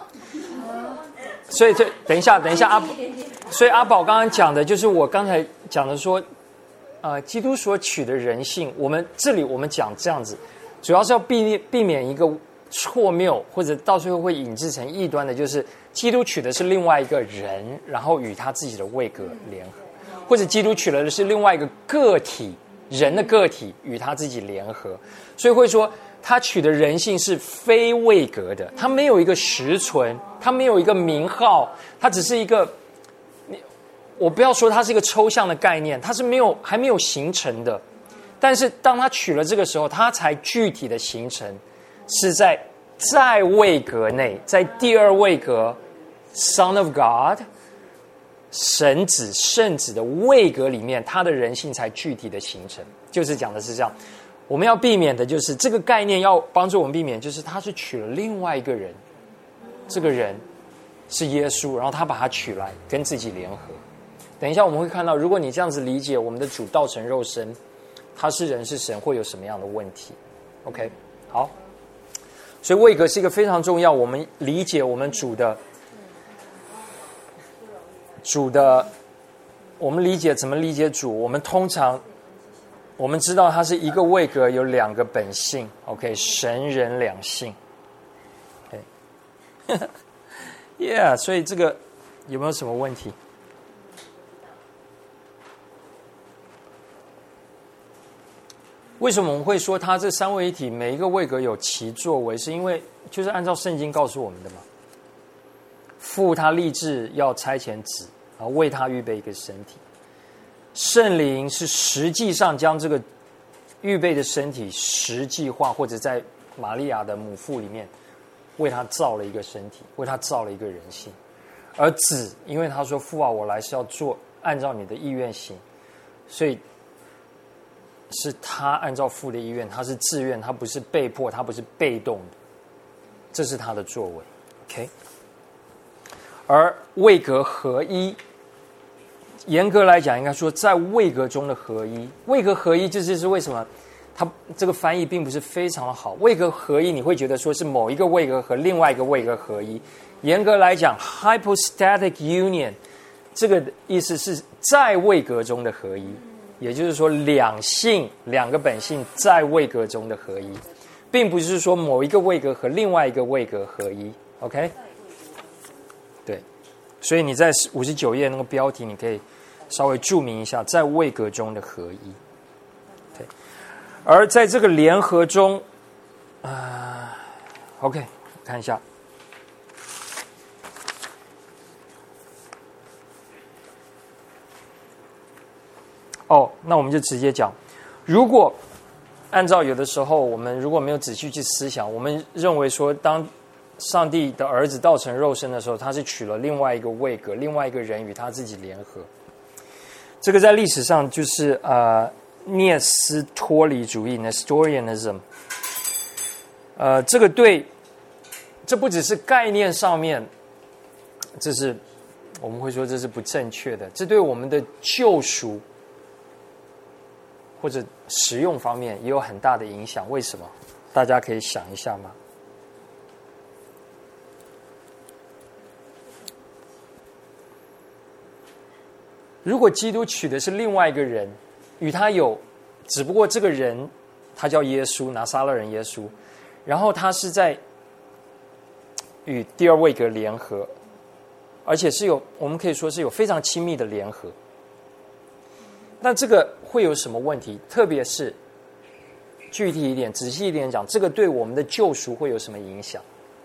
所以这等一下，等一下阿，所以阿宝刚刚讲的就是我刚才讲的说，呃，基督所取的人性，我们这里我们讲这样子，主要是要避免避免一个错谬，或者到最后会引致成异端的，就是基督取的是另外一个人，然后与他自己的位格联合，或者基督取了的是另外一个个体人的个体与他自己联合，所以会说他取的人性是非位格的，他没有一个实存，他没有一个名号，他只是一个，我不要说它是一个抽象的概念，它是没有还没有形成的，但是当他取了这个时候，他才具体的形成。是在在位格内，在第二位格 Son of God 神子圣子的位格里面，他的人性才具体的形成。就是讲的是这样，我们要避免的就是这个概念，要帮助我们避免，就是他是取了另外一个人，这个人是耶稣，然后他把他取来跟自己联合。等一下我们会看到，如果你这样子理解我们的主道成肉身，他是人是神，会有什么样的问题 ？OK， 好。所以位格是一个非常重要，我们理解我们主的主的，我们理解怎么理解主？我们通常我们知道它是一个位格，有两个本性 ，OK， 神人两性 ，OK， yeah， 所以这个有没有什么问题？为什么我们会说它这三位一体每一个位格有其作为？是因为就是按照圣经告诉我们的嘛。父他立志要差遣子，然后为他预备一个身体。圣灵是实际上将这个预备的身体实际化，或者在玛利亚的母腹里面为他造了一个身体，为他造了一个人性。而子，因为他说父啊，我来是要做按照你的意愿行，所以是他按照父的意愿，他是自愿，他不是被迫，他不是被动的，这是他的作为 ，OK。而位格合一，严格来讲，应该说在位格中的合一，位格合一，这就是为什么它这个翻译并不是非常的好。位格合一，你会觉得说是某一个位格和另外一个位格合一。严格来讲 ，hypostatic union 这个意思是在位格中的合一，也就是说两性两个本性在位格中的合一，并不是说某一个位格和另外一个位格合一。OK， 对，所以你在五十九页那个标题，你可以稍微注明一下在位格中的合一。对，而在这个联合中，啊、呃、，OK， 看一下。哦，那我们就直接讲，如果按照有的时候我们如果没有仔细去思想，我们认为说，当上帝的儿子道成肉身的时候，他是取了另外一个位格，另外一个人与他自己联合。这个在历史上就是呃涅斯托里主义 （Nestorianism）。呃，这个对，这不只是概念上面，这是我们会说这是不正确的，这对我们的救赎或者实用方面也有很大的影响。为什么？大家可以想一下吗？如果基督取的是另外一个人，与他有，只不过这个人他叫耶稣，拿撒勒人耶稣，然后他是在与第二位格联合，而且是有，我们可以说是有非常亲密的联合。那这个会有什么问题？特别是具体一点、仔细一点讲，这个对我们的救赎会有什么影响？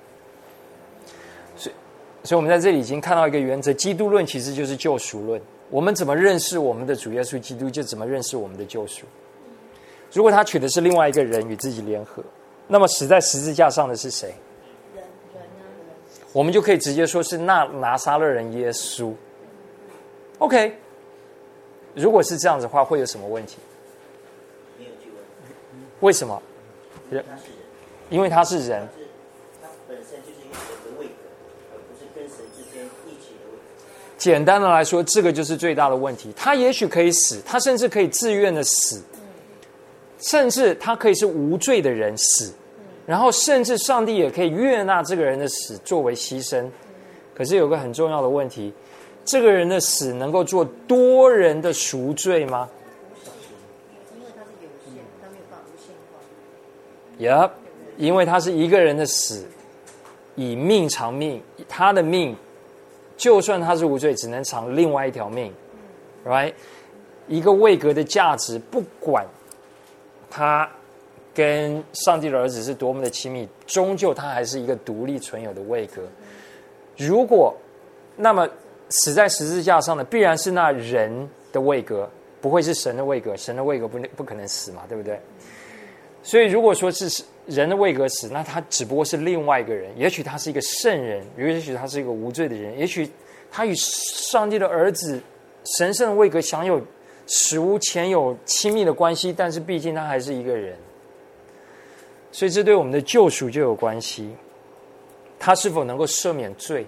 所以，所以我们在这里已经看到一个原则：基督论其实就是救赎论。我们怎么认识我们的主耶稣基督，就怎么认识我们的救赎。如果他取的是另外一个人与自己联合，那么死在十字架上的是谁？ 人人啊， 我们就可以直接说是那拿撒勒人耶稣。OK。如果是这样子的话，会有什么问题？ 没有去问。 为什么？人， 他是人， 因为他是人。 他本身就是一个神的位格，而不是跟神之间一起的位格。 简单的来说，这个就是最大的问题。他也许可以死，他甚至可以自愿的死，甚至他可以是无罪的人死，然后甚至上帝也可以悦纳这个人的死作为牺牲。可是有个很重要的问题。这个人的死能够做多人的赎罪吗？ 因为他是有限，他没有办法无限化。 Yep， 因为他是一个人的死，以命偿命，他的命，就算他是无罪，只能偿另外一条命 ，right？ 一个位格的价值，不管他跟上帝的儿子是多么的亲密，终究他还是一个独立存有的位格。如果那么。死在十字架上的必然是那人的位格，不会是神的位格。神的位格不不可能死嘛，对不对？所以如果说是人的位格死，那他只不过是另外一个人。也许他是一个圣人，也许他是一个无罪的人，也许他与上帝的儿子神圣的位格享有史无前有亲密的关系，但是毕竟他还是一个人。所以这对我们的救赎就有关系。他是否能够赦免罪？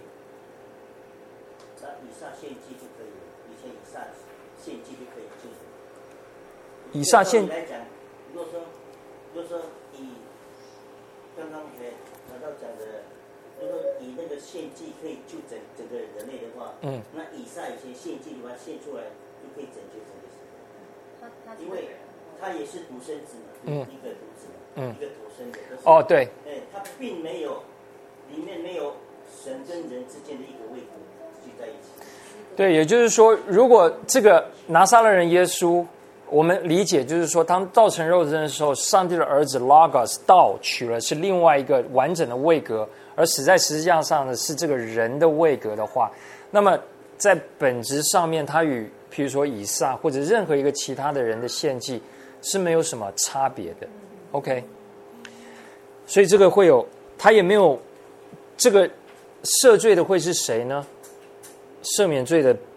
以撒献来讲，如果说，如果说以刚刚才谈到讲的，如果以那个献祭可以救整整个人类的话，嗯，那以撒以前献祭的话，献出来就可以拯救整个世界。他他因为他也是独生子嘛，嗯，一个独子嘛，嗯，一个独生的。 哦，对。 哎，他并没有里面没有神跟人之间的一个位格聚在一起。 对，也就是说，如果这个拿撒勒人耶稣。我们理解就是说，当道成肉身的时候，上帝的儿子 Logos 道取了是另外一个完整的位格，而死在十字架上的是这个人的位格的话，那么在本质上面，他与譬如说以撒或者任何一个其他的人的献祭是没有什么差别的。OK， 所以这个会有，他也没有这个赦罪的会是谁呢？赦免罪的。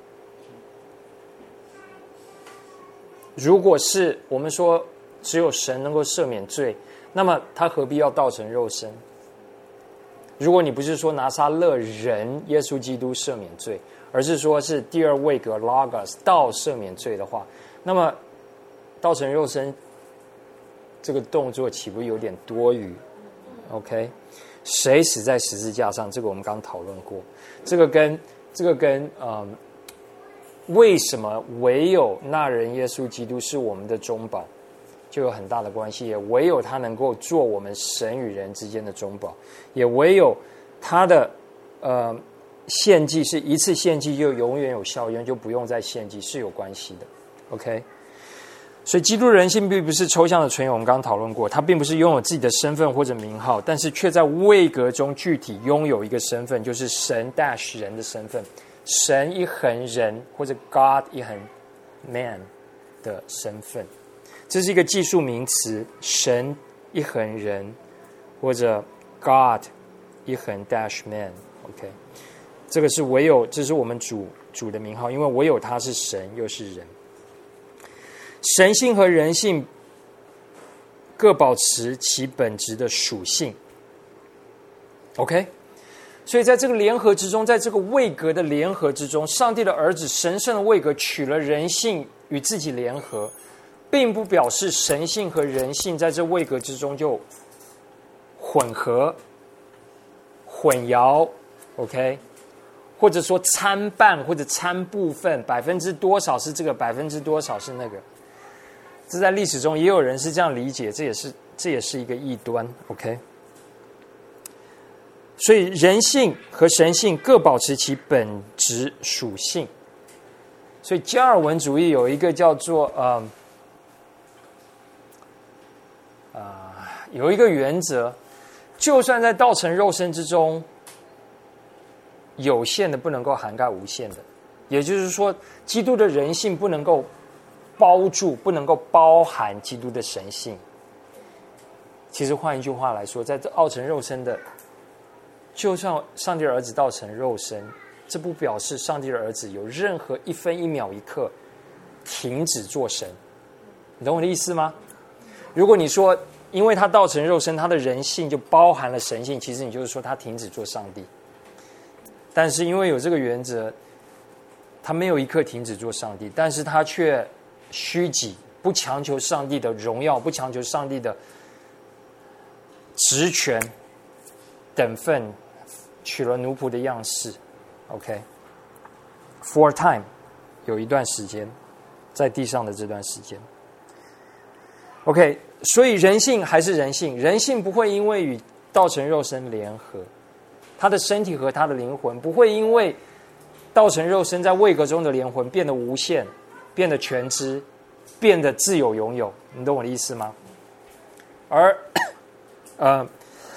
如果是我们说只有神能够赦免罪，那么他何必要道成肉身？如果你不是说拿撒勒人耶稣基督赦免罪，而是说是第二位格 Logos 道赦免罪的话，那么道成肉身这个动作岂不有点多余 ？OK， 谁死在十字架上？这个我们刚讨论过。这个跟这个跟嗯，为什么唯有那人耶稣基督是我们的中保，就有很大的关系。也唯有他能够做我们神与人之间的中保，也唯有他的呃献祭是一次献祭就永远有效，因为就不用再献祭，是有关系的。OK。所以基督的人性并不是抽象的存有，我们刚刚讨论过，他并不是拥有自己的身份或者名号，但是却在位格中具体拥有一个身份，就是神 dash 人的身份，神一横人或者 God 一横 man 的身份。这是一个技术名词，神一横人或者 God 一横 dash man。 OK， 这个是唯有，这是我们主主的名号，因为唯有他是神又是人。神性和人性各保持其本质的属性 OK， 所以在这个联合之中，在这个位格的联合之中，上帝的儿子神圣的位格取了人性与自己联合，并不表示神性和人性在这位格之中就混合混淆 OK， 或者说参半或者参部分，百分之多少是这个，百分之多少是那个。这在历史中也有人是这样理解，这也是这也是一个异端 OK。 所以人性和神性各保持其本质属性。所以加尔文主义有一个叫做呃呃有一个原则，就算在道成肉身之中，有限的不能够涵盖无限的，也就是说基督的人性不能够包住，不能够包含基督的神性。其实换一句话来说，在这道成肉身的，就算上帝的儿子道成肉身，这不表示上帝的儿子有任何一分一秒一刻停止做神。你懂我的意思吗？如果你说因为他道成肉身，他的人性就包含了神性，其实你就是说他停止做上帝。但是因为有这个原则，他没有一刻停止做上帝，但是他却虚己，不强求上帝的荣耀，不强求上帝的职权等分，取了奴仆的样式 OK， for a time 有一段时间，在地上的这段时间 OK， 所以人性还是人性，人性不会因为与道成肉身联合，他的身体和他的灵魂不会因为道成肉身在位格中的灵魂变得无限，变得全知，变得自由拥有。你懂我的意思吗？而呃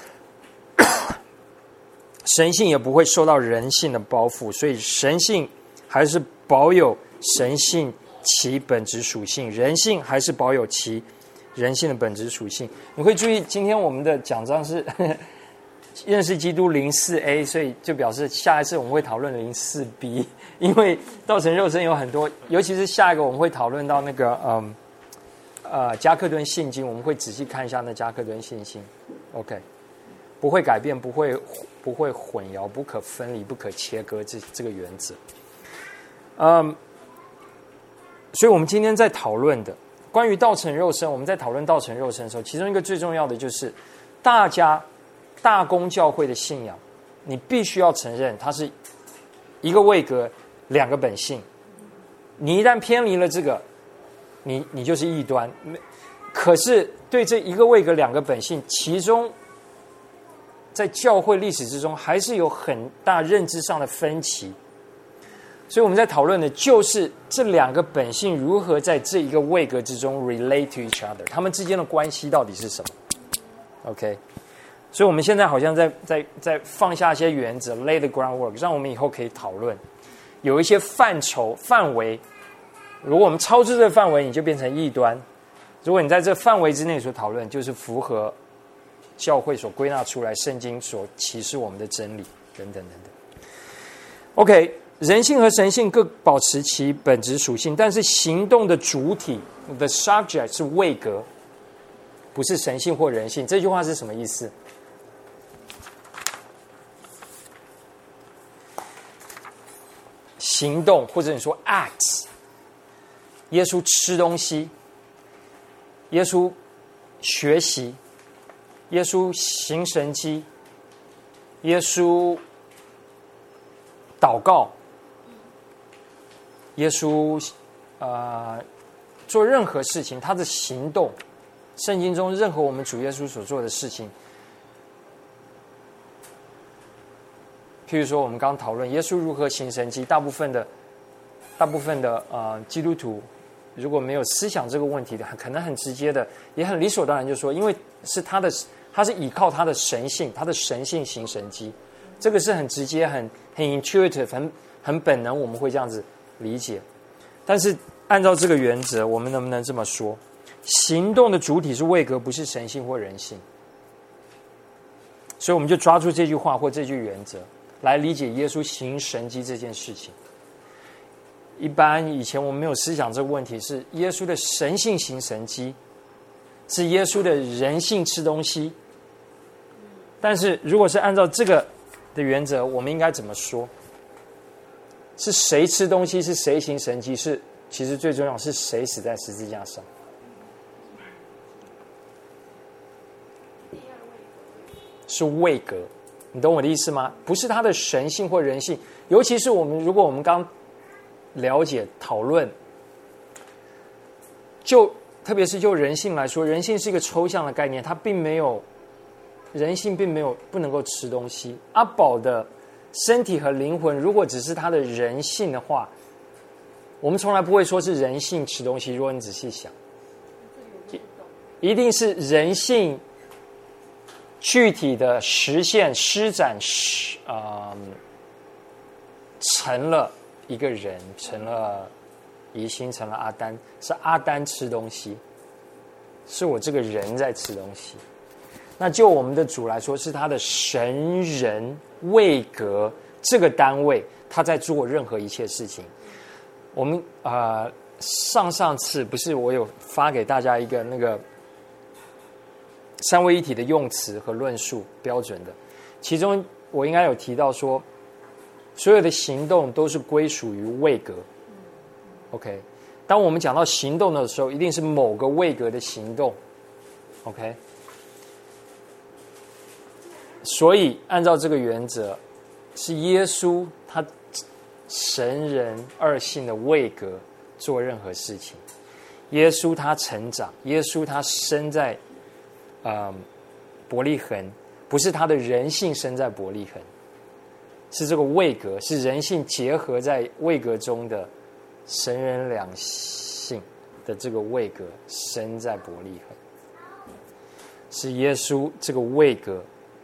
神性也不会受到人性的包袱，所以神性还是保有神性其本质属性，人性还是保有其人性的本质属性。你会注意今天我们的讲章是呵呵认识基督零四 A， 所以就表示下一次我们会讨论零四 B， 因为道成肉身有很多，尤其是下一个我们会讨论到那个嗯呃加克顿信经，我们会仔细看一下那加克顿信经 OK， 不会改变，不会不会混淆，不可分离，不可切割，这这个原则。嗯，所以我们今天在讨论的关于道成肉身，我们在讨论道成肉身的时候，其中一个最重要的就是大家大公教会的信仰，你必须要承认它是一个位格，两个本性。你一旦偏离了这个，你你就是异端。可是对这一个位格两个本性，其中在教会历史之中还是有很大认知上的分歧。所以我们在讨论的就是这两个本性如何在这一个位格之中 relate to each other， 他们之间的关系到底是什么 OK， 所以我们现在好像在在在放下一些原则 lay the groundwork， 让我们以后可以讨论有一些范畴范围，如果我们超出这个范围，你就变成异端，如果你在这范围之内所讨论，就是符合教会所归纳出来圣经所启示我们的真理等等等等 OK，人性和神性各保持其本质属性，但是行动的主体 the subject 是位格，不是神性或人性。这句话是什么意思？行动或者你说 act， 耶稣吃东西，耶稣学习，耶稣行神迹，耶稣祷告，耶稣呃做任何事情，他的行动，圣经中任何我们主耶稣所做的事情，譬如说我们刚刚讨论耶稣如何行神迹，大部分的大部分的呃基督徒如果没有思想这个问题的，可能很直接的，也很理所当然就说，因为是他的，他是依靠他的神性，他的神性行神迹，这个是很直接、很很 intuitive、很很本能，我们会这样子理解。但是按照这个原则，我们能不能这么说？行动的主体是位格，不是神性或人性。所以我们就抓住这句话或这句原则来理解耶稣行神迹这件事情。一般以前我们没有思想这个问题，是耶稣的神性行神迹，是耶稣的人性吃东西。但是如果是按照这个的原则，我们应该怎么说？是谁吃东西，是谁行神迹，是其实最重要是谁死在十字架上。是位格，你懂我的意思吗？不是他的神性或人性，尤其是我们如果我们刚了解讨论，就特别是就人性来说，人性是一个抽象的概念，它并没有人性并没有不能够吃东西。阿宝的身体和灵魂，如果只是他的人性的话，我们从来不会说是人性吃东西。如果你仔细想，一定是人性具体的实现施展，呃，成了一个人，成了疑心，成了阿丹，是阿丹吃东西，是我这个人在吃东西。那就我们的主来说，是他的神人位格这个单位，他在做任何一切事情。我们呃上上次不是我有发给大家一个那个三位一体的用词和论述标准的，其中我应该有提到说，所有的行动都是归属于位格。OK， 当我们讲到行动的时候，一定是某个位格的行动。OK， 所以按照这个原则，是耶稣他神人二性的位格做任何事情。耶稣他成长，耶稣他生在呃伯利恒，不是他的人性生在伯利恒，是这个位格，是人性结合在位格中的神人两性的这个位格生在伯利恒，是耶稣这个位格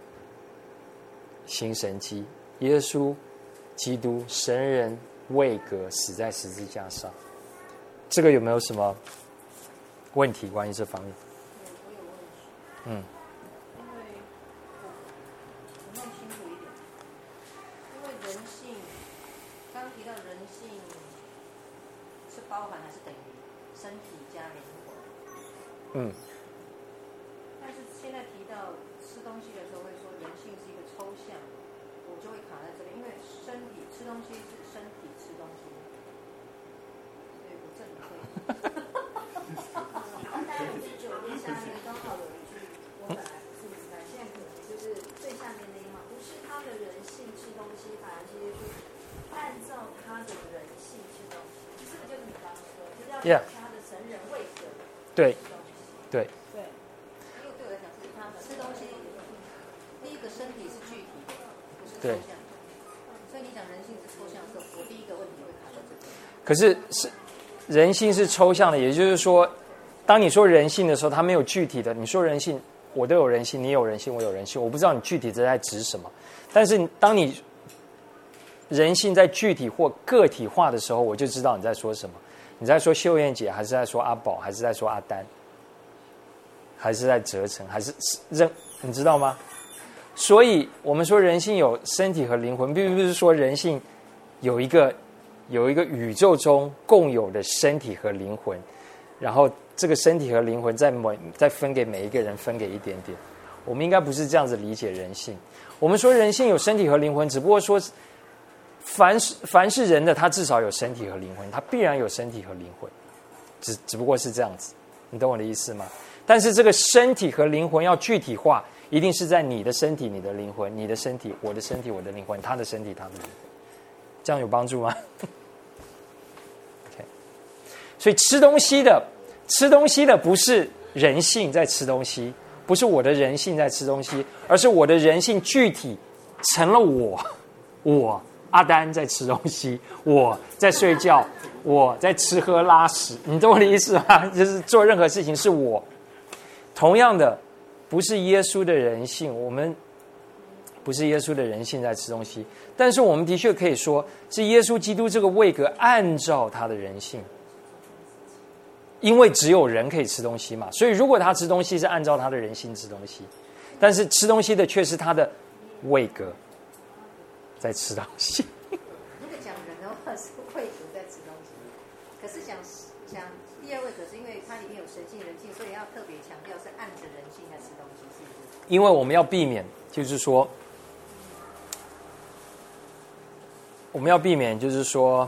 行神迹，耶稣基督神人位格死在十字架上。这个有没有什么问题关于这方面？嗯， 因为我我弄清楚一点，因为人性，刚刚提到人性是包含还是等于身体加灵魂？ 嗯。 但是现在提到吃东西的时候会说人性是一个抽象，我就会卡在这边，因为身体吃东西是身体吃东西，所以我这里会。 大概五十九页下面刚好有一句，我本来不是明白，现在可能就是最下面那一行，不是他的人性吃东西，反而其实是按照他的人性吃东西，这个就是你刚刚说的，就是要讲他的神人位格对吃东西。 对对，因为对我来讲是他吃东西，第一个身体是具体的，不是抽象。所以你讲人性是抽象的时候，我第一个问题会卡在这边。 可是是人性是抽象的，也就是说，当你说人性的时候，它没有具体的。你说人性，我都有人性，你有人性，我有人性，我不知道你具体的在指什么。但是当你人性在具体或个体化的时候，我就知道你在说什么。你在说秀燕姐，还是在说阿宝，还是在说阿丹，还是在折成，还是任，你知道吗？所以我们说人性有身体和灵魂，并不是说人性有一个有一个宇宙中共有的身体和灵魂，然后这个身体和灵魂再每再分给每一个人，分给一点点。我们应该不是这样子理解人性。我们说人性有身体和灵魂，只不过说凡是凡是人的，他至少有身体和灵魂，他必然有身体和灵魂，只只不过是这样子。你懂我的意思吗？ 但是这个身体和灵魂要具体化，一定是在你的身体、你的灵魂、你的身体、我的身体、我的灵魂、他的身体、他的灵魂，这样有帮助吗？ OK， 所以吃东西的，吃东西的不是人性在吃东西，不是我的人性在吃东西，而是我的人性具体成了我，我阿丹在吃东西，我在睡觉，我在吃喝拉屎，你懂我的意思吗？就是做任何事情是我。同样的，不是耶稣的人性，我们不是耶稣的人性在吃东西，但是我们的确可以说是耶稣基督这个位格按照他的人性，因为只有人可以吃东西嘛，所以如果他吃东西是按照他的人性吃东西，但是吃东西的却是他的位格在吃东西。 如果讲人的话是位格在吃东西，可是讲讲第二位格是因为它里面有神性人性，所以要特别强调是按着人性在吃东西，是不是？ 因为我们要避免，就是说，我们要避免，就是说，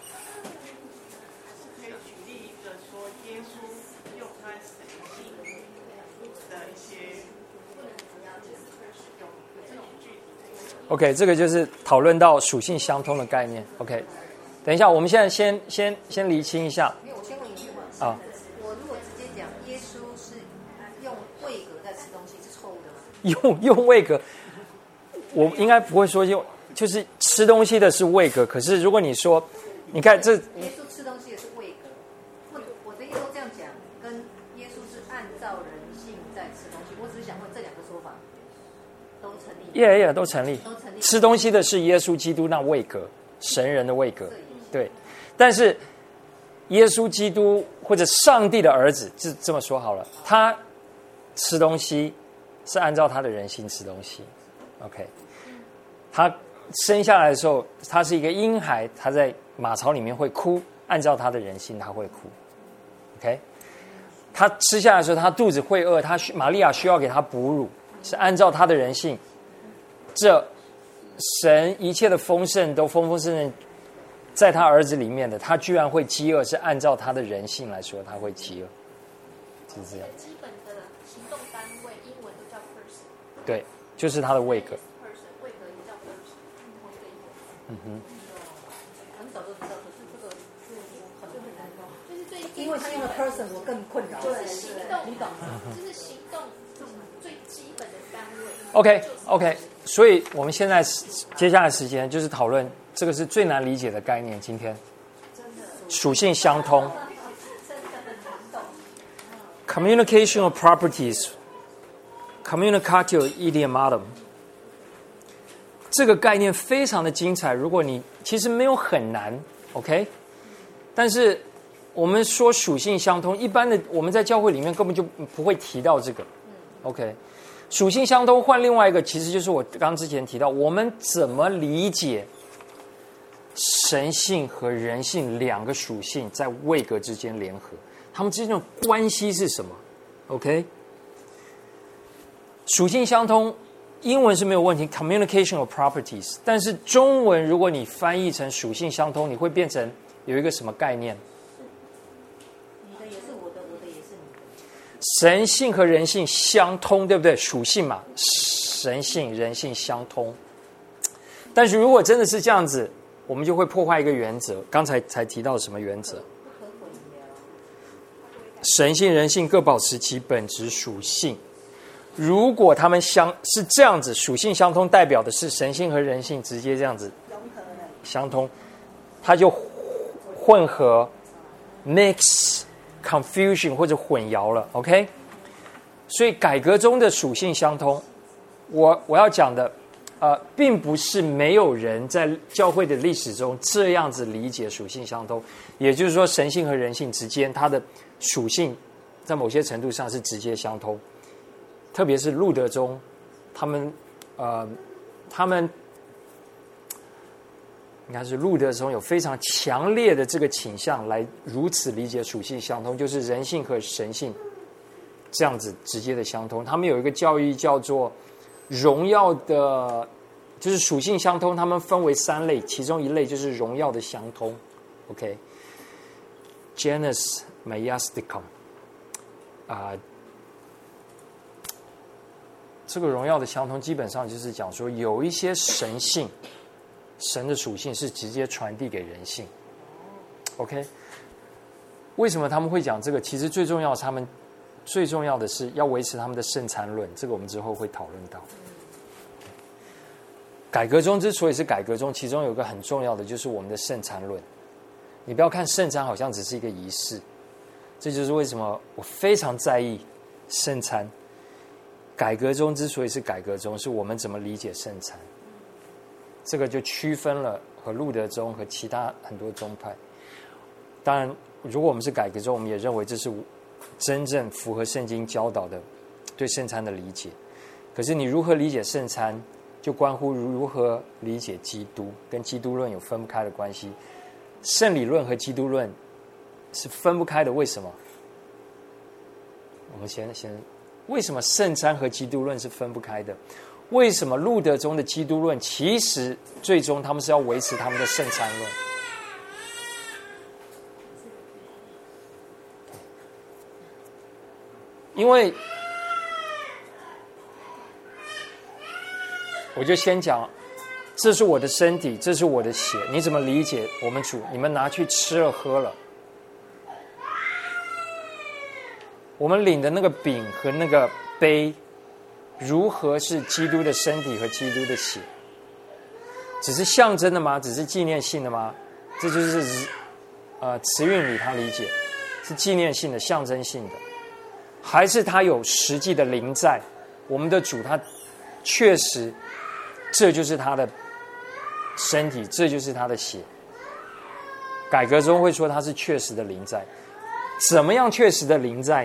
可以举例一个说，耶稣用他神性的一些有这种具体的。 OK， 这个就是讨论到属性相通的概念。OK， 等一下，我们现在先先先厘清一下。 因为我先问一句话啊， 我如果直接讲耶稣是用位格在吃东西，是错误的吗？ 用用位格，我应该不会说用，就是吃东西的是位格。可是如果你说，你看这耶稣吃东西也是位格，或者我的意思说这样讲，跟耶稣是按照人性在吃东西，我只是想问这两个说法都成立。 耶耶都成立。 都成立。 吃东西的是耶稣基督那位格，神人的位格，对。但是耶稣基督或者上帝的儿子，这这么说好了，他吃东西是按照他的人性吃东西。OK， 他生下来的时候，他是一个婴孩，他在马槽里面会哭，按照他的人性他会哭。OK， 他吃下来的时候，他肚子会饿，他需玛利亚需要给他哺乳，是按照他的人性。这神一切的丰盛都丰丰盛盛在他儿子里面的，他居然会饥饿，是按照他的人性来说，他会饥饿，是这样。 基本的行动单位，英文都叫 person。 对，就是他的位格。 person 位格也叫 person， 同一个英文。 嗯哼。 很早就知道，可是这个是很多很难懂。 就是最因为是用了 person， 我更困扰。 就是行动，你懂吗？就是行动最基本的单位。 OK OK， 所以我们现在接下来时间就是讨论这个是最难理解的概念。今天属性相通 ，communicational properties， communicatio idiomatum， 这个概念非常的精彩。如果你其实没有很难 ，OK， 但是我们说属性相通，一般的我们在教会里面根本就不会提到这个 ，OK。属性相通换另外一个，其实就是我刚之前提到，我们怎么理解神性和人性两个属性在位格之间联合，他们之间的关系是什么 ？OK， 属性相通，英文是没有问题 ，communicational properties， 但是中文如果你翻译成属性相通，你会变成有一个什么概念？ 你的也是我的，我的也是你的。 神性和人性相通，对不对？属性嘛，神性、人性相通。但是如果真的是这样子，我们就会破坏一个原则。刚才才提到什么原则？神性、人性各保持其本质属性。如果他们相是这样子，属性相通，代表的是神性和人性直接这样子相通，它就混合 mix。confusion 或者混淆了 ，OK， 所以改革中的属性相通，我我要讲的，呃，并不是没有人在教会的历史中这样子理解属性相通，也就是说，神性和人性之间，它的属性在某些程度上是直接相通，特别是路德中，他们呃，他们。应该是路德中有非常强烈的这个倾向来如此理解属性相通，就是人性和神性这样子直接的相通。他们有一个教义叫做荣耀的，就是属性相通，他们分为三类，其中一类就是荣耀的相通 OK， genus maiasticum 啊、呃， 这个荣耀的相通，基本上就是讲说有一些神性，神的属性是直接传递给人性。OK， 为什么他们会讲这个？其实最重要，他们最重要的是要维持他们的圣餐论，这个我们之后会讨论到。改革中之所以是改革中，其中有一个很重要的就是我们的圣餐论。你不要看圣餐好像只是一个仪式，这就是为什么我非常在意圣餐。改革中之所以是改革中，是我们怎么理解圣餐，这个就区分了和路德宗和其他很多宗派。当然，如果我们是改革中，我们也认为这是真正符合圣经教导的对圣餐的理解。可是你如何理解圣餐，就关乎如何理解基督，跟基督论有分不开的关系。圣理论和基督论是分不开的，为什么？我们先先，为什么圣餐和基督论是分不开的？为什么路德宗的基督论其实最终他们是要维持他们的圣餐论？因为我就先讲，这是我的身体，这是我的血，你怎么理解？我们主，你们拿去吃了喝了，我们领的那个饼和那个杯，如何是基督的身体和基督的血？只是象征的吗？只是纪念性的吗？这就是呃慈运里他理解是纪念性的、象征性的，还是他有实际的灵在？我们的主他确实，这就是他的身体，这就是他的血。改革中会说他是确实的灵在，怎么样确实的灵在？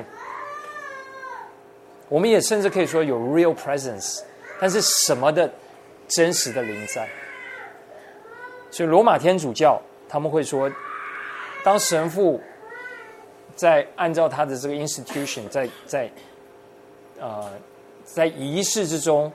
我们也甚至可以说有 real presence， 但是什么的真实的灵在？所以罗马天主教他们会说，当神父在按照他的这个 institution， 在在呃在仪式之中，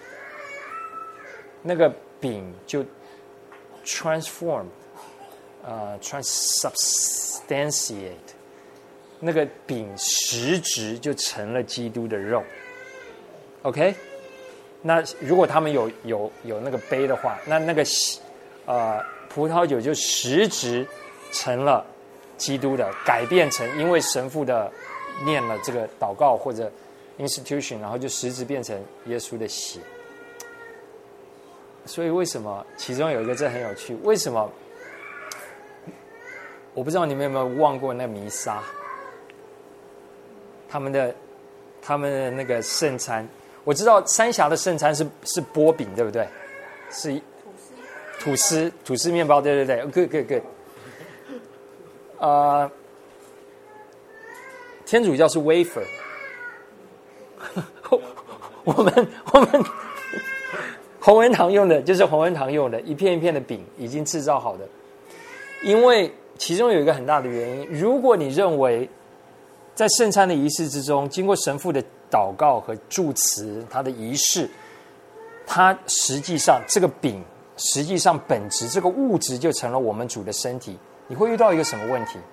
那个饼就 transform， 呃 transubstantiate， 那个饼实质就成了基督的肉。OK， 那如果他们有有有那个杯的话，那那个呃葡萄酒就实质成了基督的，改变成因为神父的念了这个祷告或者 institution， 然后就实质变成耶稣的血。所以为什么其中有一个这很有趣？为什么我不知道你们有没有望过那弥撒？他们的他们的那个圣餐，我知道三峡的圣餐是是波饼，对不对？是吐司吐司面包，对对对 ，good good good。呃，天主教是 wafer， 我们我们洪恩堂用的就是洪恩堂用的一片一片的饼，已经制造好的。因为其中有一个很大的原因，如果你认为在圣餐的仪式之中，经过神父的祷告和祝词，他的仪式，它实际上这个饼实际上本质这个物质就成了我们主的身体，你会遇到一个什么问题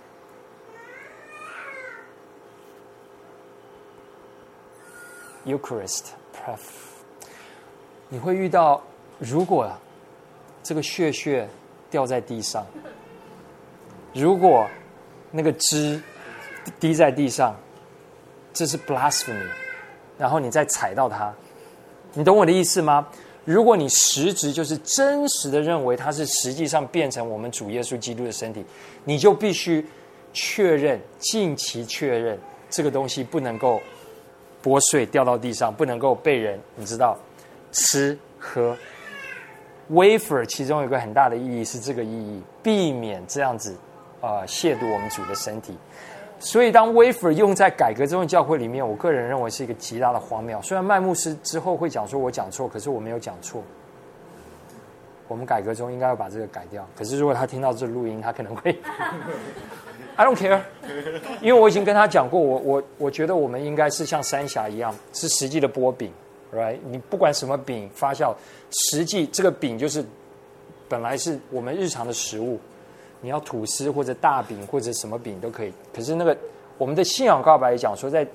？Eucharist pref， 你会遇到，如果这个血血掉在地上，如果那个汁滴在地上，这是 blasphemy， 然后你再踩到它，你懂我的意思吗？如果你实质就是真实的认为它是实际上变成我们主耶稣基督的身体，你就必须确认，尽其确认这个东西不能够剥碎掉到地上，不能够被人你知道吃喝。wafer 其中有一个很大的意义是这个意义，避免这样子啊、呃、亵渎我们主的身体。所以当 wafer 用在改革宗的教会里面，我个人认为是一个极大的荒谬。虽然麦牧师之后会讲说我讲错，可是我没有讲错。我们改革中应该要把这个改掉。可是如果他听到这录音，他可能会I don't care， 因为我已经跟他讲过，我我我觉得我们应该是像三峡一样，是实际的剥饼 ，right？ 你不管什么饼发酵，实际这个饼就是本来是我们日常的食物。你要吐司或者大饼或者什么饼都可以，可是那个我们的信仰告白讲说，在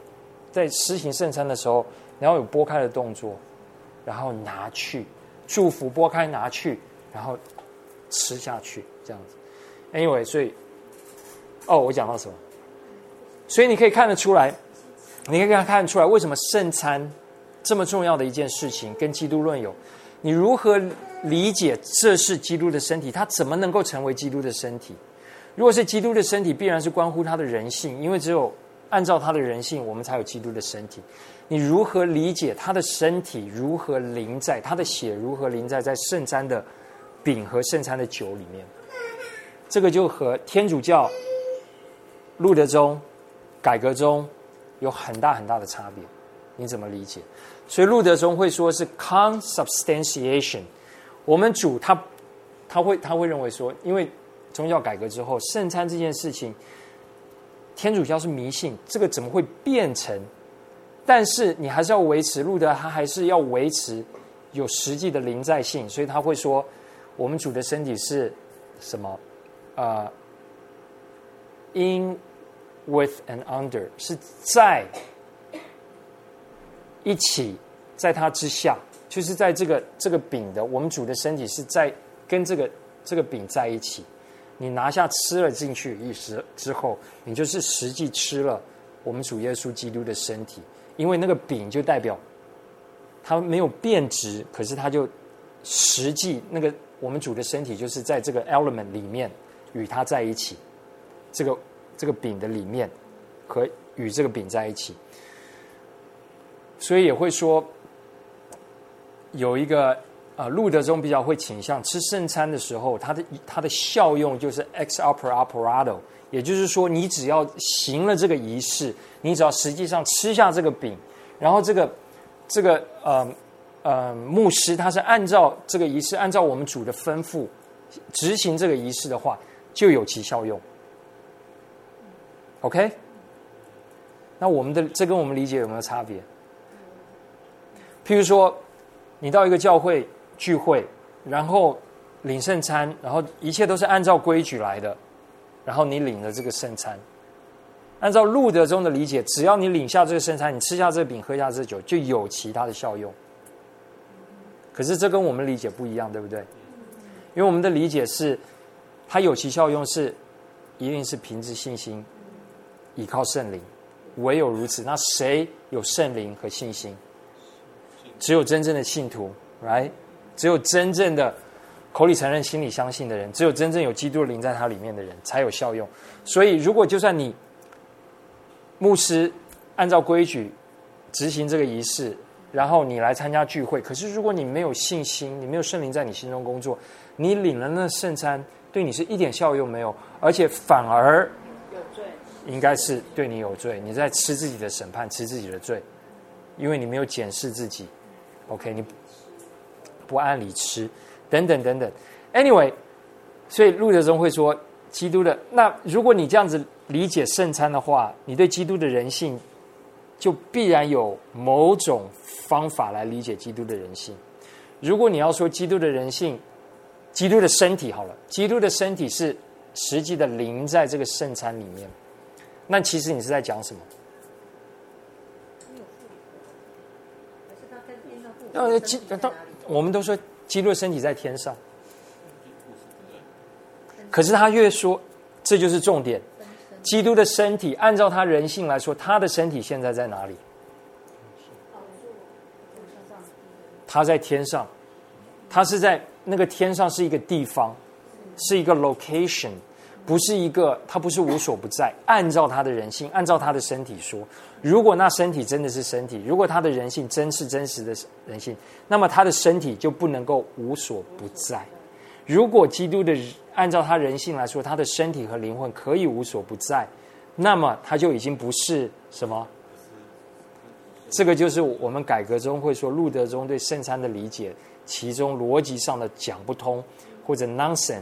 在施行圣餐的时候，你要有拨开的动作，然后拿去祝福，拨开拿去，然后吃下去，这样子。Anyway， 所以，哦，我讲到什么？所以你可以看得出来，你可以看得出来，为什么圣餐这么重要的一件事情，跟基督论有，你如何理解这是基督的身体，它怎么能够成为基督的身体？如果是基督的身体，必然是关乎他的人性，因为只有按照他的人性，我们才有基督的身体。你如何理解他的身体如何淋在，他的血如何淋在在圣餐的饼和圣餐的酒里面？这个就和天主教、路德宗、改革宗有很大很大的差别。你怎么理解？所以路德宗会说是 consubstantiation。我们主他他会他会认为说，因为宗教改革之后，圣餐这件事情，天主教是迷信，这个怎么会变成？但是你还是要维持，路德他还是要维持有实际的临在性，所以他会说，我们主的身体是什么？呃 ，in with and under 是在一起，在它之下，就是在这个这个饼的，我们主的身体是在跟这个这个饼在一起。你拿下吃了进去一时之后，你就是实际吃了我们主耶稣基督的身体，因为那个饼就代表它没有变质，可是它就实际那个我们主的身体就是在这个 element 里面与它在一起，这个这个饼的里面和与这个饼在一起，所以也会说有一个。啊，路德宗比较会倾向吃圣餐的时候，它的它的效用就是 ex opere operato， 也就是说，你只要行了这个仪式，你只要实际上吃下这个饼，然后这个这个呃呃牧师他是按照这个仪式，按照我们主的吩咐执行这个仪式的话，就有其效用。OK， 那我们的这跟我们理解有没有差别？譬如说，你到一个教会。聚会，然后领圣餐，然后一切都是按照规矩来的，然后你领了这个圣餐。按照路德宗的理解，只要你领下这个圣餐，你吃下这个饼，喝下这个酒，就有其他的效用。可是这跟我们理解不一样，对不对？因为我们的理解是，它有其效用是，一定是凭着信心，依靠圣灵，唯有如此。那谁有圣灵和信心？只有真正的信徒 ，right？只有真正的口里承认、心里相信的人，只有真正有基督的灵在他里面的人，才有效用。所以，如果就算你牧师按照规矩执行这个仪式，然后你来参加聚会，可是如果你没有信心，你没有圣灵在你心中工作，你领了那圣餐，对你是一点效用没有，而且反而有罪， 应该是对你有罪，你在吃自己的审判，吃自己的罪，因为你没有检视自己。OK， 你。不按理吃，等等等等。Anyway， 所以路德宗会说，基督的那如果你这样子理解圣餐的话，你对基督的人性就必然有某种方法来理解基督的人性。如果你要说基督的人性，基督的身体好了，基督的身体是实际的临在这个圣餐里面，那其实你是在讲什么？呃，基当我们都说基督的身体在天上，可是他越说，这就是重点。基督的身体，按照他人性来说，他的身体现在在哪里？他在天上，他是在那个天上是一个地方，是一个 location， 不是一个，他不是无所不在。按照他的人性，按照他的身体说，如果那身体真的是身体，如果他的人性真是真实的人性，那么他的身体就不能够无所不在。如果基督的按照他人性来说，他的身体和灵魂可以无所不在，那么他就已经不是什么。这个就是我们改革中会说路德宗对圣餐的理解，其中逻辑上的讲不通或者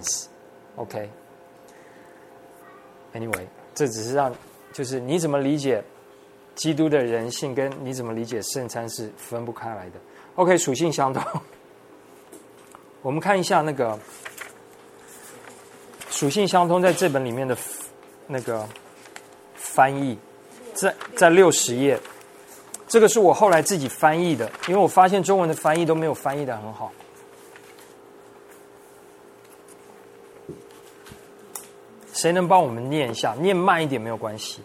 nonsense。OK，Anyway， 这只是让就是你怎么理解基督的人性，跟你怎么理解圣餐是分不开来的。OK， 属性相同。我们看一下那个属性相通在这本里面的那个翻译，在在六十页， 这个是我后来自己翻译的，因为我发现中文的翻译都没有翻译的很好。谁能帮我们念一下？念慢一点没有关系。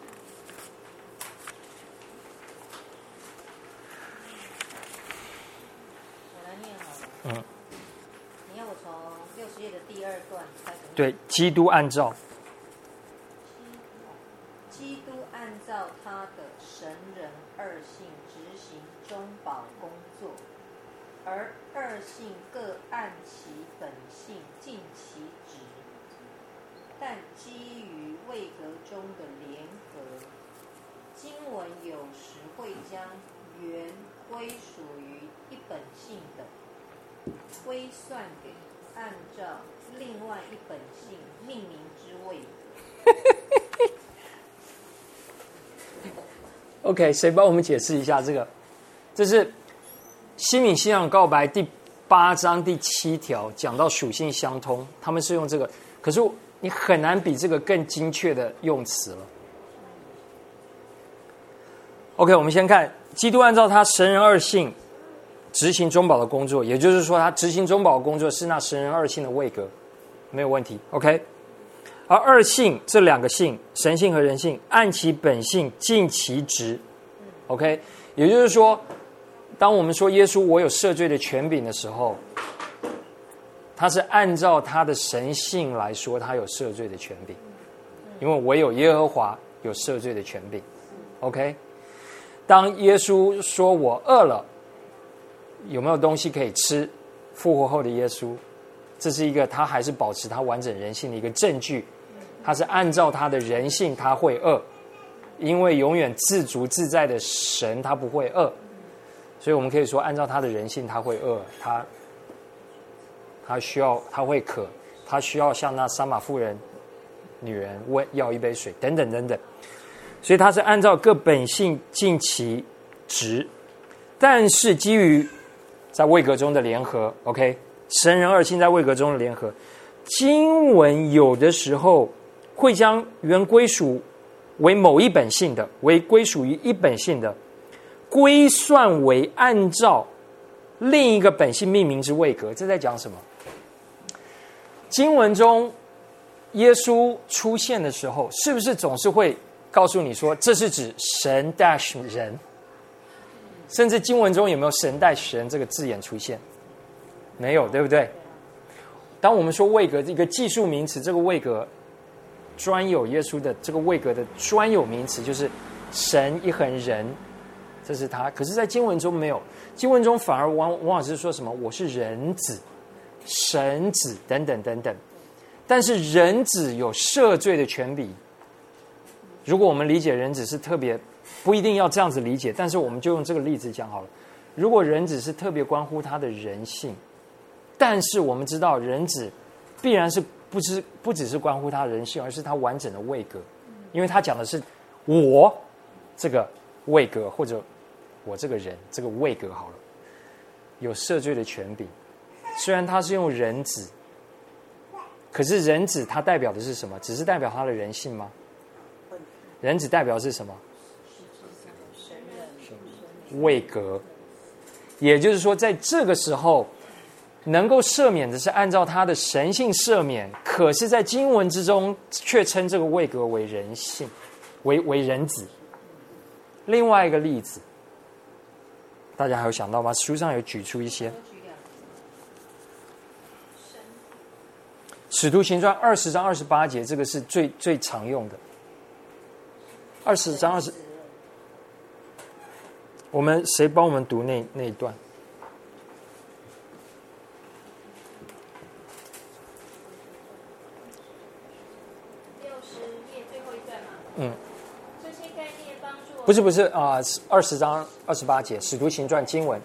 我来念好了。 嗯。 你要我从六十页的第二段开始。 对，基督按照。 基督按照他的神人二性执行中保工作，而二性各按其本性尽其职。但基于位格中的联合，经文有时会将原归属于一本性的归算给按照另外一本性命名之位格。 OK， 谁帮我们解释一下这个？这是西敏信仰告白第八章第七条讲到属性相通，他们是用这个，可是你很难比这个更精确的用词了。OK， 我们先看基督按照他神人二性执行中保的工作，也就是说，他执行中保的工作是那神人二性的位格，没有问题。OK。而二性这两个性，神性和人性，按其本性尽其职 ，OK， 也就是说，当我们说耶稣我有赦罪的权柄的时候，他是按照他的神性来说，他有赦罪的权柄，因为我有耶和华有赦罪的权柄 ，OK。当耶稣说我饿了，有没有东西可以吃？复活后的耶稣。这是一个他还是保持他完整人性的一个证据，他是按照他的人性他会饿，因为永远自足自在的神他不会饿，所以我们可以说按照他的人性他会饿，他他需要他会渴，他需要向那撒玛妇人女人问要一杯水等等等等，所以他是按照各本性尽其职，但是基于在位格中的联合 OK，神人二性在位格中的联合，经文有的时候会将原归属为某一本性的，为归属于一本性的，归算为按照另一个本性命名之位格。这在讲什么？经文中耶稣出现的时候，是不是总是会告诉你说这是指神 dash 人？甚至经文中有没有神 dash 人这个字眼出现？没有，对不对？当我们说位格一个技术名词，这个位格专有耶稣的这个位格的专有名词就是神一横人，这是他。可是，在经文中没有，经文中反而往往往是说什么我是人子、神子等等等等。但是人子有赦罪的权柄。如果我们理解人子是特别，不一定要这样子理解，但是我们就用这个例子讲好了。如果人子是特别关乎他的人性，但是我们知道人子必然是不是不只是关乎他的人性，而是他完整的位格，因为他讲的是我这个位格，或者我这个人这个位格好了，有赦罪的权柄。虽然他是用人子，可是人子他代表的是什么？只是代表他的人性吗？人子代表的是什么？位格。也就是说，在这个时候能够赦免的是按照他的神性赦免，可是在经文之中却称这个位格为人性，为为人子。另外一个例子，大家还有想到吗？书上有举出一些，使徒行传二十章二十八节，这个是最最常用的。二十章二十，我们谁帮我们读那那一段？ 六十页最后一段嘛。 嗯。 这些概念帮助我。 不是不是啊，二十章二十八节，使徒行传经文。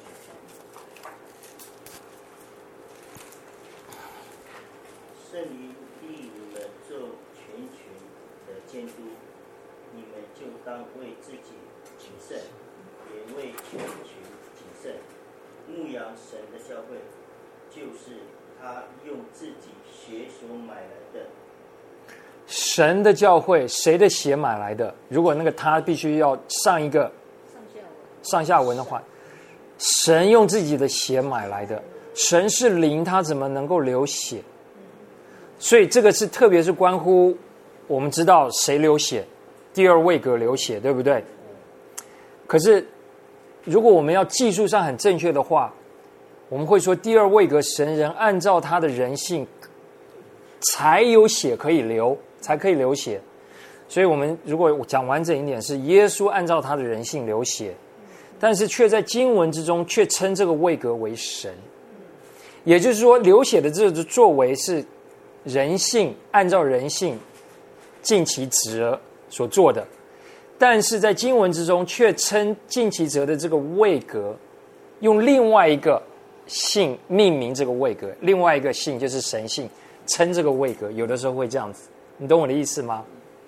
圣灵立你们做全群的监督，你们就当为自己谨慎，也为全群谨慎。牧养神的教会，就是他用自己血所买来的。 神的教会，谁的血买来的？如果那个他必须要上一个上下文的话，神用自己的血买来的，神是灵，他怎么能够流血？所以这个是特别是关乎我们知道谁流血，第二位格流血，对不对？可是如果我们要技术上很正确的话，我们会说第二位格神人按照他的人性才有血可以流，才可以流血。所以我们如果讲完整一点，是耶稣按照他的人性流血，但是却在经文之中却称这个位格为神。也就是说，流血的这个作为是人性按照人性尽其责所做的，但是在经文之中却称尽其责的这个位格用另外一个性命名这个位格，另外一个性就是神性称这个位格，有的时候会这样子，你懂我的意思吗？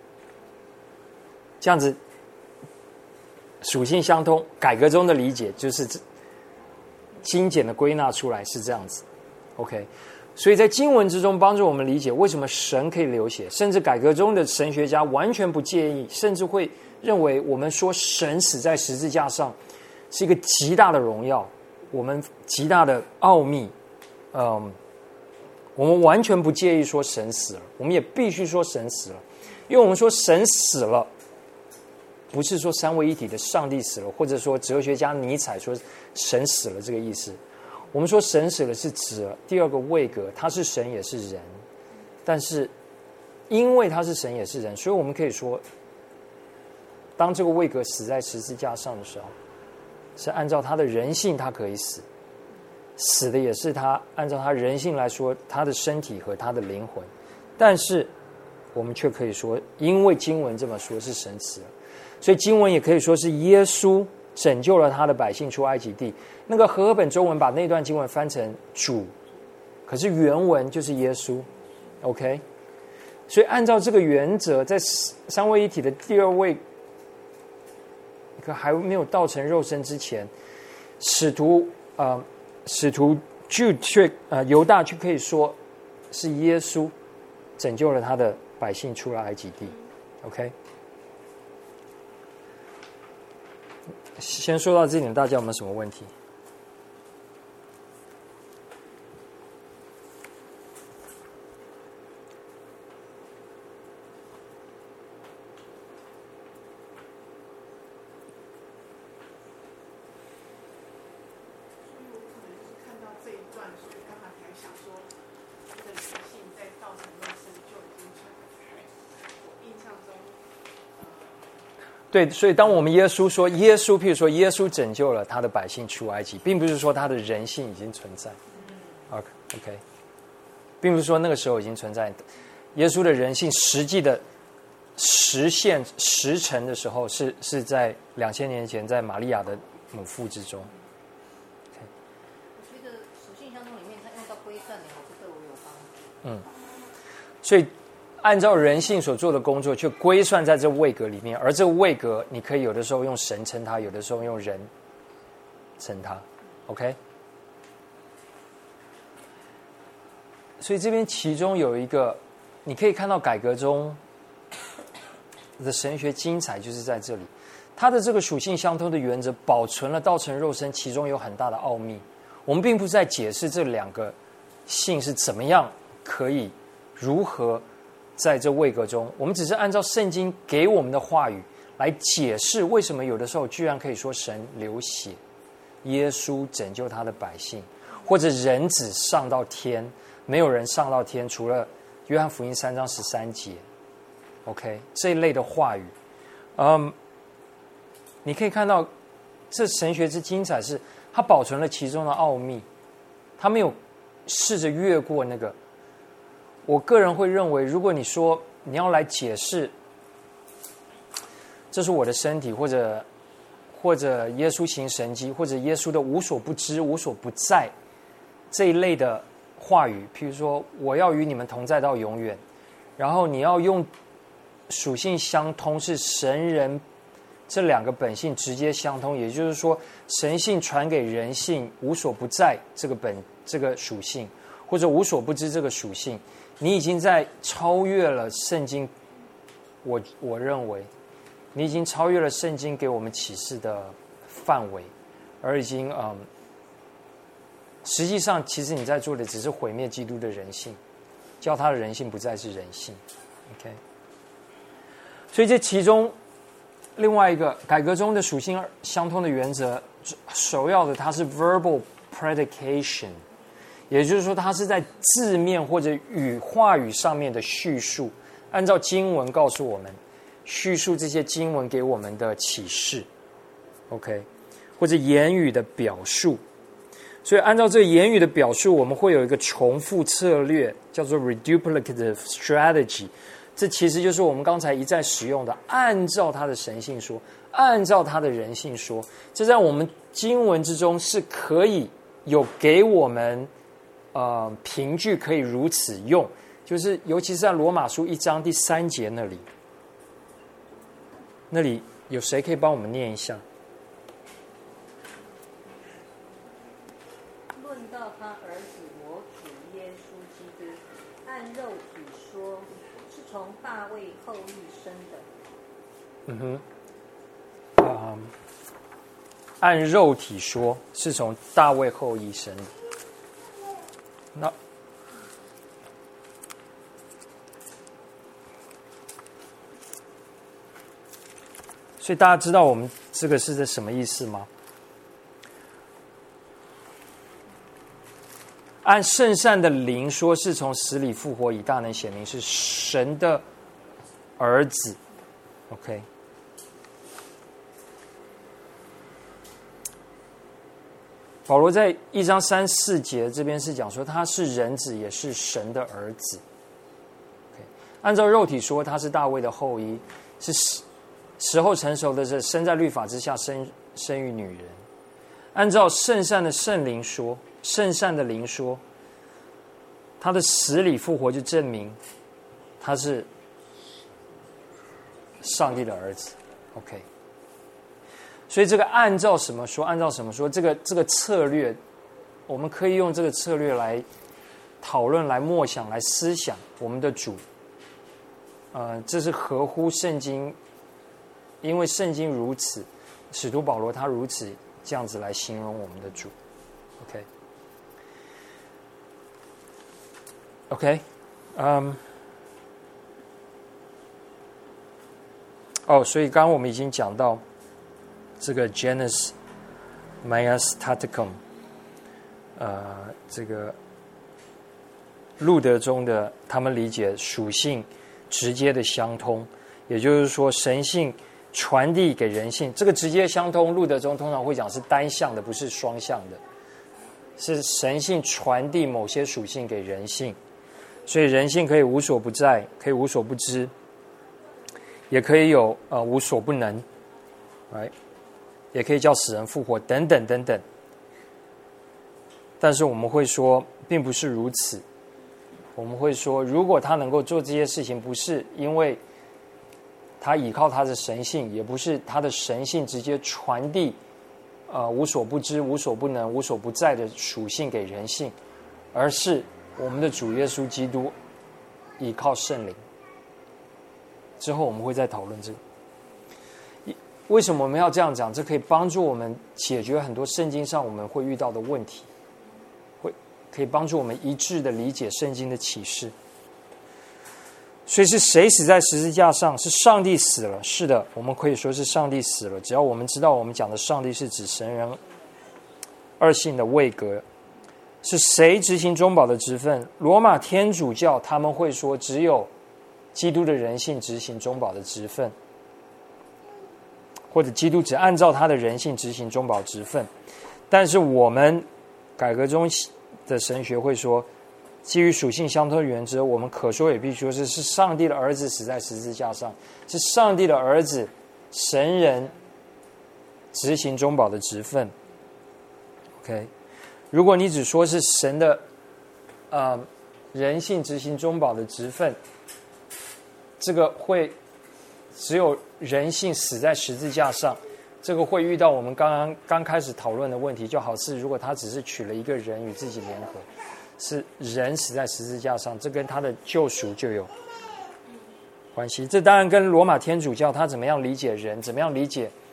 这样子属性相通，改革中的理解就是精简的归纳出来是这样子 OK。 所以在经文之中帮助我们理解为什么神可以流血，甚至改革中的神学家完全不介意，甚至会认为我们说神死在十字架上是一个极大的荣耀，我们极大的奥秘。嗯，我们完全不介意说神死了，我们也必须说神死了，因为我们说神死了不是说三位一体的上帝死了，或者说哲学家尼采说神死了这个意思。我们说神死了是指第二个位格，他是神也是人，但是因为他是神也是人，所以我们可以说当这个位格死在十字架上的时候，是按照他的人性他可以死，死的也是他按照他人性来说他的身体和他的灵魂，但是我们却可以说因为经文这么说是神死了，所以经文也可以说是耶稣拯救了他的百姓出埃及地。那个和合本中文把那段经文翻成主，可是原文就是耶稣 OK。 所以按照这个原则，在三位一体的第二位可还没有道成肉身之前，使徒呃使徒就却呃犹大却可以说是耶稣拯救了他的百姓出了埃及地 OK。先说到这点，大家有没有什么问题？ 看到这一段，所以刚才才想说，这个人性在道成肉身就已经存在。我印象中。 对，所以当我们耶稣说耶稣，譬如说耶稣拯救了他的百姓出埃及，并不是说他的人性已经存在 OK OK， 并不是说那个时候已经存在，耶稣的人性实际的实现实成的时候是是在两千年前在玛利亚的母腹之中。 我觉得属性相通里面它用到规范的，我对我有帮助。 嗯，所以按照人性所做的工作，却归算在这位格里面，而这个位格，你可以有的时候用神称它，有的时候用人称它 ，OK？ 所以这边其中有一个，你可以看到改革中的神学精彩就是在这里，它的这个属性相通的原则保存了道成肉身，其中有很大的奥秘。我们并不是在解释这两个性是怎么样可以如何在这位格中，我们只是按照圣经给我们的话语来解释为什么有的时候居然可以说神流血，耶稣拯救他的百姓，或者人子上到天，没有人上到天，除了约翰福音三章十三节 OK 这一类的话语。嗯，你可以看到这神学之精彩是它保存了其中的奥秘，它没有试着越过那个。我个人会认为，如果你说你要来解释这是我的身体，或者或者耶稣行神迹，或者耶稣的无所不知无所不在这一类的话语，譬如说我要与你们同在到永远，然后你要用属性相通，是神人这两个本性直接相通，也就是说神性传给人性无所不在这个本这个属性，或者无所不知这个属性，你已经在超越了圣经，我我认为你已经超越了圣经给我们启示的范围，而已经嗯，实际上其实你在做的只是毁灭基督的人性，叫他的人性不再是人性。OK， 所以这其中另外一个改革中的属性相通的原则，首要的它是 verbal predication， 也就是说它是在字面或者语话语上面的叙述，按照经文告诉我们，叙述这些经文给我们的启示 ，OK， 或者言语的表述。所以按照这个言语的表述，我们会有一个重复策略，叫做 reduplicative strategy。这其实就是我们刚才一再使用的，按照他的神性说，按照他的人性说。这在我们经文之中是可以有给我们呃凭据可以如此用，就是尤其是在罗马书一章第三节那里，那里有谁可以帮我们念一下？ 论到他儿子我主耶稣基督，按肉体说，是从大卫后裔生的。 嗯哼，啊、嗯，按肉体说是从大卫后裔生的。那所以大家知道我们这个是什么意思吗？按圣善的灵说，是从死里复活，以大能显明是神的儿子。OK， 保罗在一章三四节这边是讲说他是人子，也是神的儿子。Okay， 按照肉体说，他是大卫的后裔，是时候成熟的是生在律法之下，生生育女人。按照圣善的圣灵说，圣善的灵说，他的死里复活就证明他是上帝的儿子。 OK， 所以这个按照什么说，按照什么说，这个这个策略，我们可以用这个策略来讨论，来默想，来思想我们的主。呃，这是合乎圣经，因为圣经如此，使徒保罗他如此这样子来形容我们的主。OK， OK， 嗯，哦，所以刚刚我们已经讲到这个 genus majestaticum， 呃，这个路德中的他们理解属性直接的相通，也就是说神性传递给人性，这个直接相通，路德中通常会讲是单向的，不是双向的，是神性传递某些属性给人性，所以人性可以无所不在，可以无所不知，也可以有呃无所不能，哎，也可以叫死人复活等等等等。但是我们会说，并不是如此。我们会说，如果他能够做这些事情，不是因为他依靠他的神性，也不是他的神性直接传递呃无所不知、无所不能、无所不在的属性给人性，而是我们的主耶稣基督依靠圣灵。之后我们会再讨论这个。为什么我们要这样讲？这可以帮助我们解决很多圣经上我们会遇到的问题，会可以帮助我们一致的理解圣经的启示。所以是谁死在十字架上？是上帝死了。是的，我们可以说是上帝死了。只要我们知道我们讲的上帝是指神人二性的位格。是谁执行中保的职分？罗马天主教他们会说只有基督的人性执行中保的职分，或者基督只按照他的人性执行中保职分。但是我们改革中的神学会说，基于属性相通的原则，我们可说也必须说是是上帝的儿子死在十字架上，是上帝的儿子神人执行中保的职分。 OK， 如果你只说是神的呃人性执行中保的职分，这个会只有人性死在十字架上，这个会遇到我们刚刚刚开始讨论的问题，就好似如果他只是取了一个人与自己联合，是人死在十字架上，这跟他的救赎就有关系。这当然跟罗马天主教他怎么样理解人，怎么样理解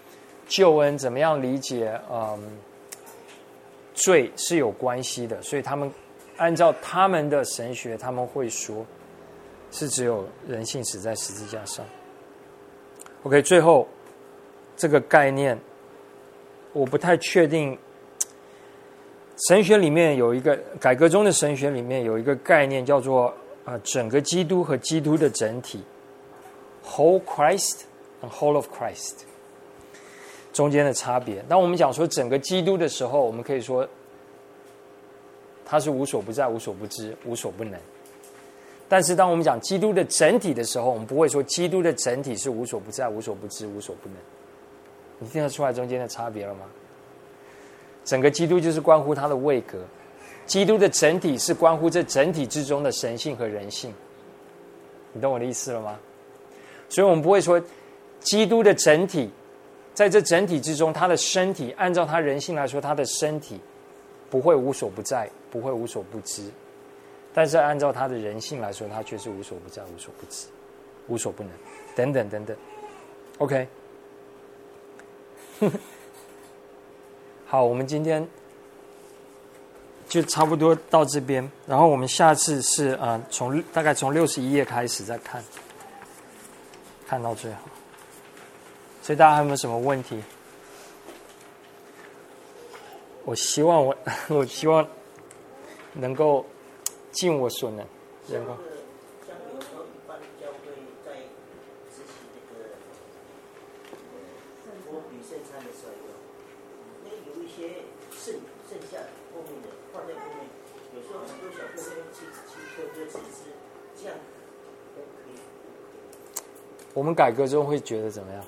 救恩，怎么样理解嗯罪是有关系的，所以他们按照他们的神学，他们会说是只有人性死在十字架上。OK， 最后这个概念我不太确定。神学里面有一个改革中的神学里面有一个概念叫做呃整个基督和基督的整体 ，whole Christ and whole of Christ 中间的差别。当我们讲说整个基督的时候，我们可以说他是无所不在、无所不知、无所不能。但是当我们讲基督的整体的时候，我们不会说基督的整体是无所不在、无所不知、无所不能。你听得出来中间的差别了吗？整个基督就是关乎他的位格，基督的整体是关乎这整体之中的神性和人性。你懂我的意思了吗？所以我们不会说基督的整体在这整体之中，他的身体按照他人性来说，他的身体不会无所不在，不会无所不知，但是按照他的人性来说，他却是无所不在、无所不知、无所不能等等等等。 OK 好，我们今天就差不多到这边，然后我们下次是呃从大概从六十一页开始再看，看到最后。所以大家还有没有什么问题？我希望我我希望能够尽我所能，能够。 像有时候一般教会在执行这个托比圣餐的时候，那有一些剩剩下后面的放在后面，有时候很多小朋友去去喝喝吃吃，这样可以。 我们改革中会觉得怎么样？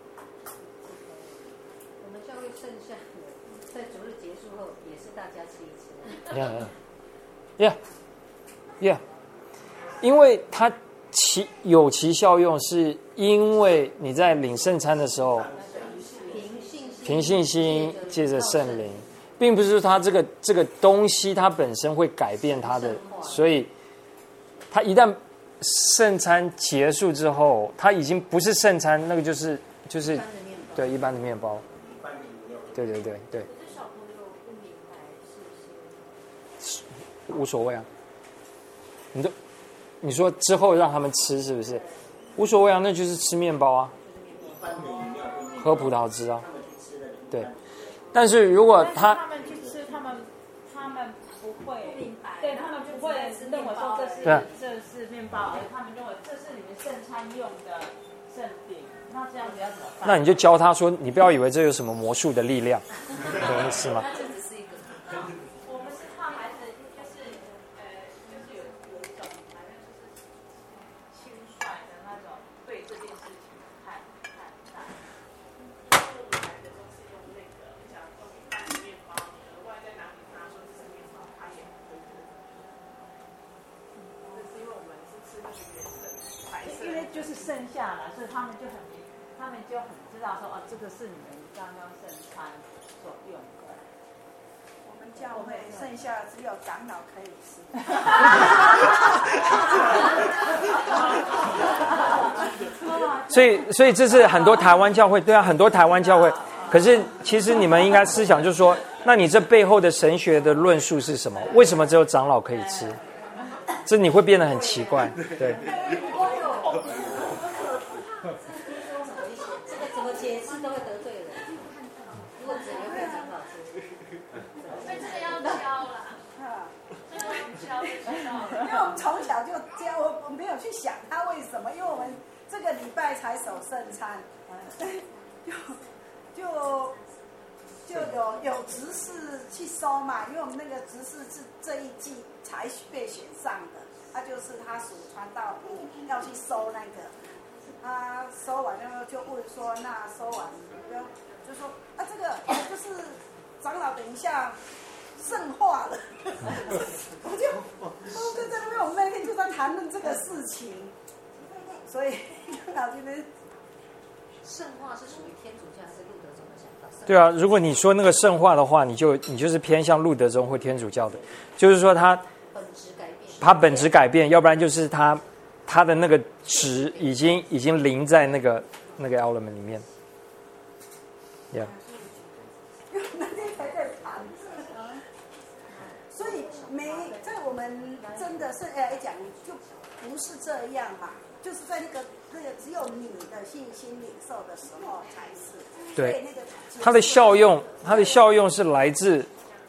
我们教会剩下的，在主日结束后也是大家吃一吃。 呀呀呀！因为它其有其效用，是因为你在领圣餐的时候，凭信心借着圣灵，并不是它这个这个东西它本身会改变它的，所以它一旦圣餐结束之后，它已经不是圣餐，那个就是就是对一般的面包，对对对对， 小朋友不明白是不是？ 无所谓啊。你都你说之后让他们吃是不是？无所谓啊，那就是吃面包啊，喝葡萄汁啊，对。但是如果他他们去吃，他们他们不会明白，对他们不会认为说这是这是面包，而他们认为这是你们圣餐用的圣饼。那这样子要怎么办？ 那你就教他说，你不要以为这有什么魔术的力量，懂意思吗？ 这只是一个。 我们是怕孩子就是呃，就是有有一种反正就是轻率的那种对这件事情看看待。我们孩子都是用那个，你想用一般的面包，你额外再拿给他说这是面包，他也不会吃。这是因为我们是吃那个原生白色，因为就是剩下了，所以他们就很明。他们就很知道说，哦，这个是你们刚刚圣餐所用的。 我们教会剩下只有长老可以吃。 所以，所以这是很多台湾教会，对啊，很多台湾教会。可是，其实你们应该思想就是说，那你这背后的神学的论述是什么？为什么只有长老可以吃？这你会变得很奇怪，对。 解释都会得罪人。如果只留给长老吃， 所以这个要教啦，这个要教就知道。 因为我们从小就教，我没有去想他为什么，因为我们这个礼拜才守圣餐，就就就有有执事去收嘛，因为我们那个执事是这一季才被选上的，他就是他属传道部要去收那个。他收完然后就问说，那收完不要就说啊，这个就是长老等一下圣化了。我就我就在那边，我们那天就在谈论这个事情，所以长老今天圣化是属于天主教还是路德宗的想法？ 对啊，如果你说那个圣化的话，你就你就是偏向路德宗或天主教的，就是说他本质改变， 他本质改变，要不然就是他。它的那个值已经已经临在那个那个 element 里面。 Yeah. 那天才在谈。所以没在我们真的是哎讲就不是这样嘛，就是在那个那个只有你的信心领受的时候才是。 对， 那个它的效用，它的效用是来自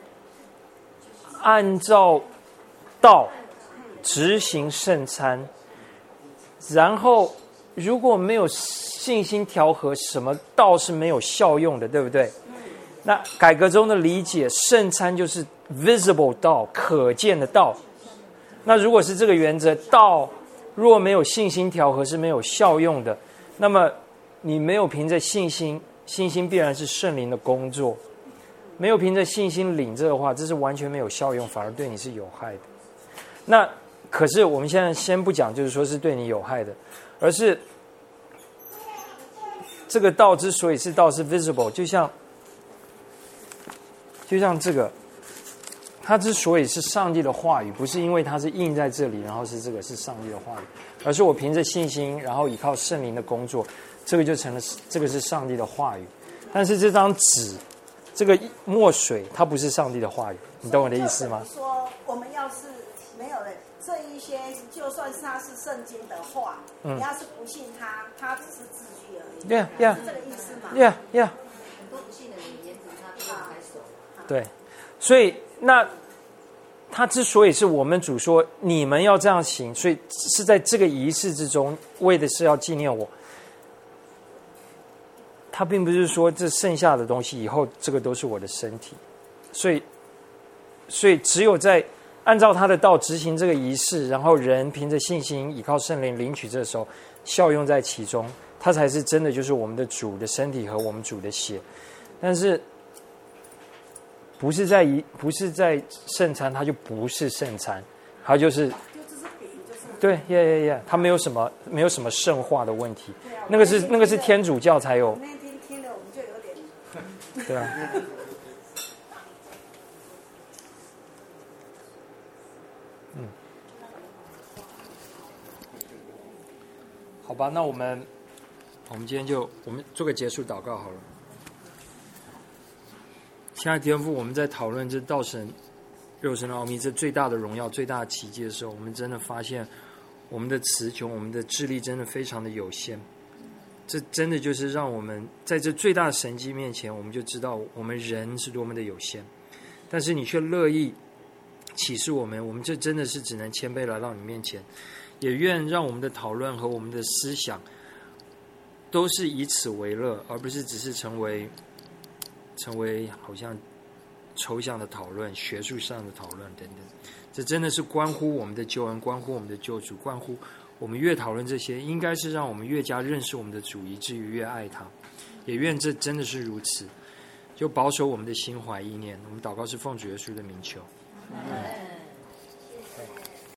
按照道执行圣餐，然后如果没有信心调和，什么道是没有效用的，对不对？那改革中的理解，圣餐就是 visible 道，可见的道。那如果是这个原则，道若没有信心调和是没有效用的，那么你没有凭着信心，信心必然是圣灵的工作，没有凭着信心领这个话，这是完全没有效用，反而对你是有害的。那可是我们现在先不讲，就是说是对你有害的，而是这个道之所以是道是 visible， 就像就像这个，它之所以是上帝的话语，不是因为它是印在这里，然后是这个是上帝的话语，而是我凭着信心，然后依靠圣灵的工作，这个就成了这个是上帝的话语。但是这张纸，这个墨水，它不是上帝的话语，你懂我的意思吗？ 说我们要是没有了这一些，就算是它是圣经的话，嗯、你要是不信它，它只是字句而已。 Yeah, yeah. 是这个意思吗 Yeah, yeah. 很多不信的人连读他都还手。 对，所以那他之所以是我们主说你们要这样行，所以是在这个仪式之中，为的是要纪念我。他并不是说这剩下的东西以后这个都是我的身体，所以所以只有在按照他的道执行这个仪式，然后人凭着信心倚靠圣灵领取，这时候效用在其中，他才是真的就是我们的主的身体和我们主的血。但是不是在一不是在圣餐，它就不是圣餐，它就是对，耶耶耶，它没有什么没有什么圣化的问题，那个是那个是天主教才有。 那天听了我们就有点， 对啊。嗯，好吧，那我们我们今天就我们做个结束祷告好了。亲爱的天父，我们在讨论这道神肉身的奥秘，这最大的荣耀、最大的奇迹的时候，我们真的发现我们的词穷，我们的智力真的非常的有限。这真的就是让我们在这最大的神迹面前，我们就知道我们人是多么的有限。但是你却乐意启示我们，我们这真的是只能谦卑来到你面前，也愿让我们的讨论和我们的思想都是以此为乐，而不是只是成为成为好像抽象的讨论、学术上的讨论等等。这真的是关乎我们的救恩，关乎我们的救主，关乎我们越讨论这些，应该是让我们越加认识我们的主，以至于越爱他。也愿这真的是如此，就保守我们的心怀意念。我们祷告是奉主耶稣的名求。 Amen.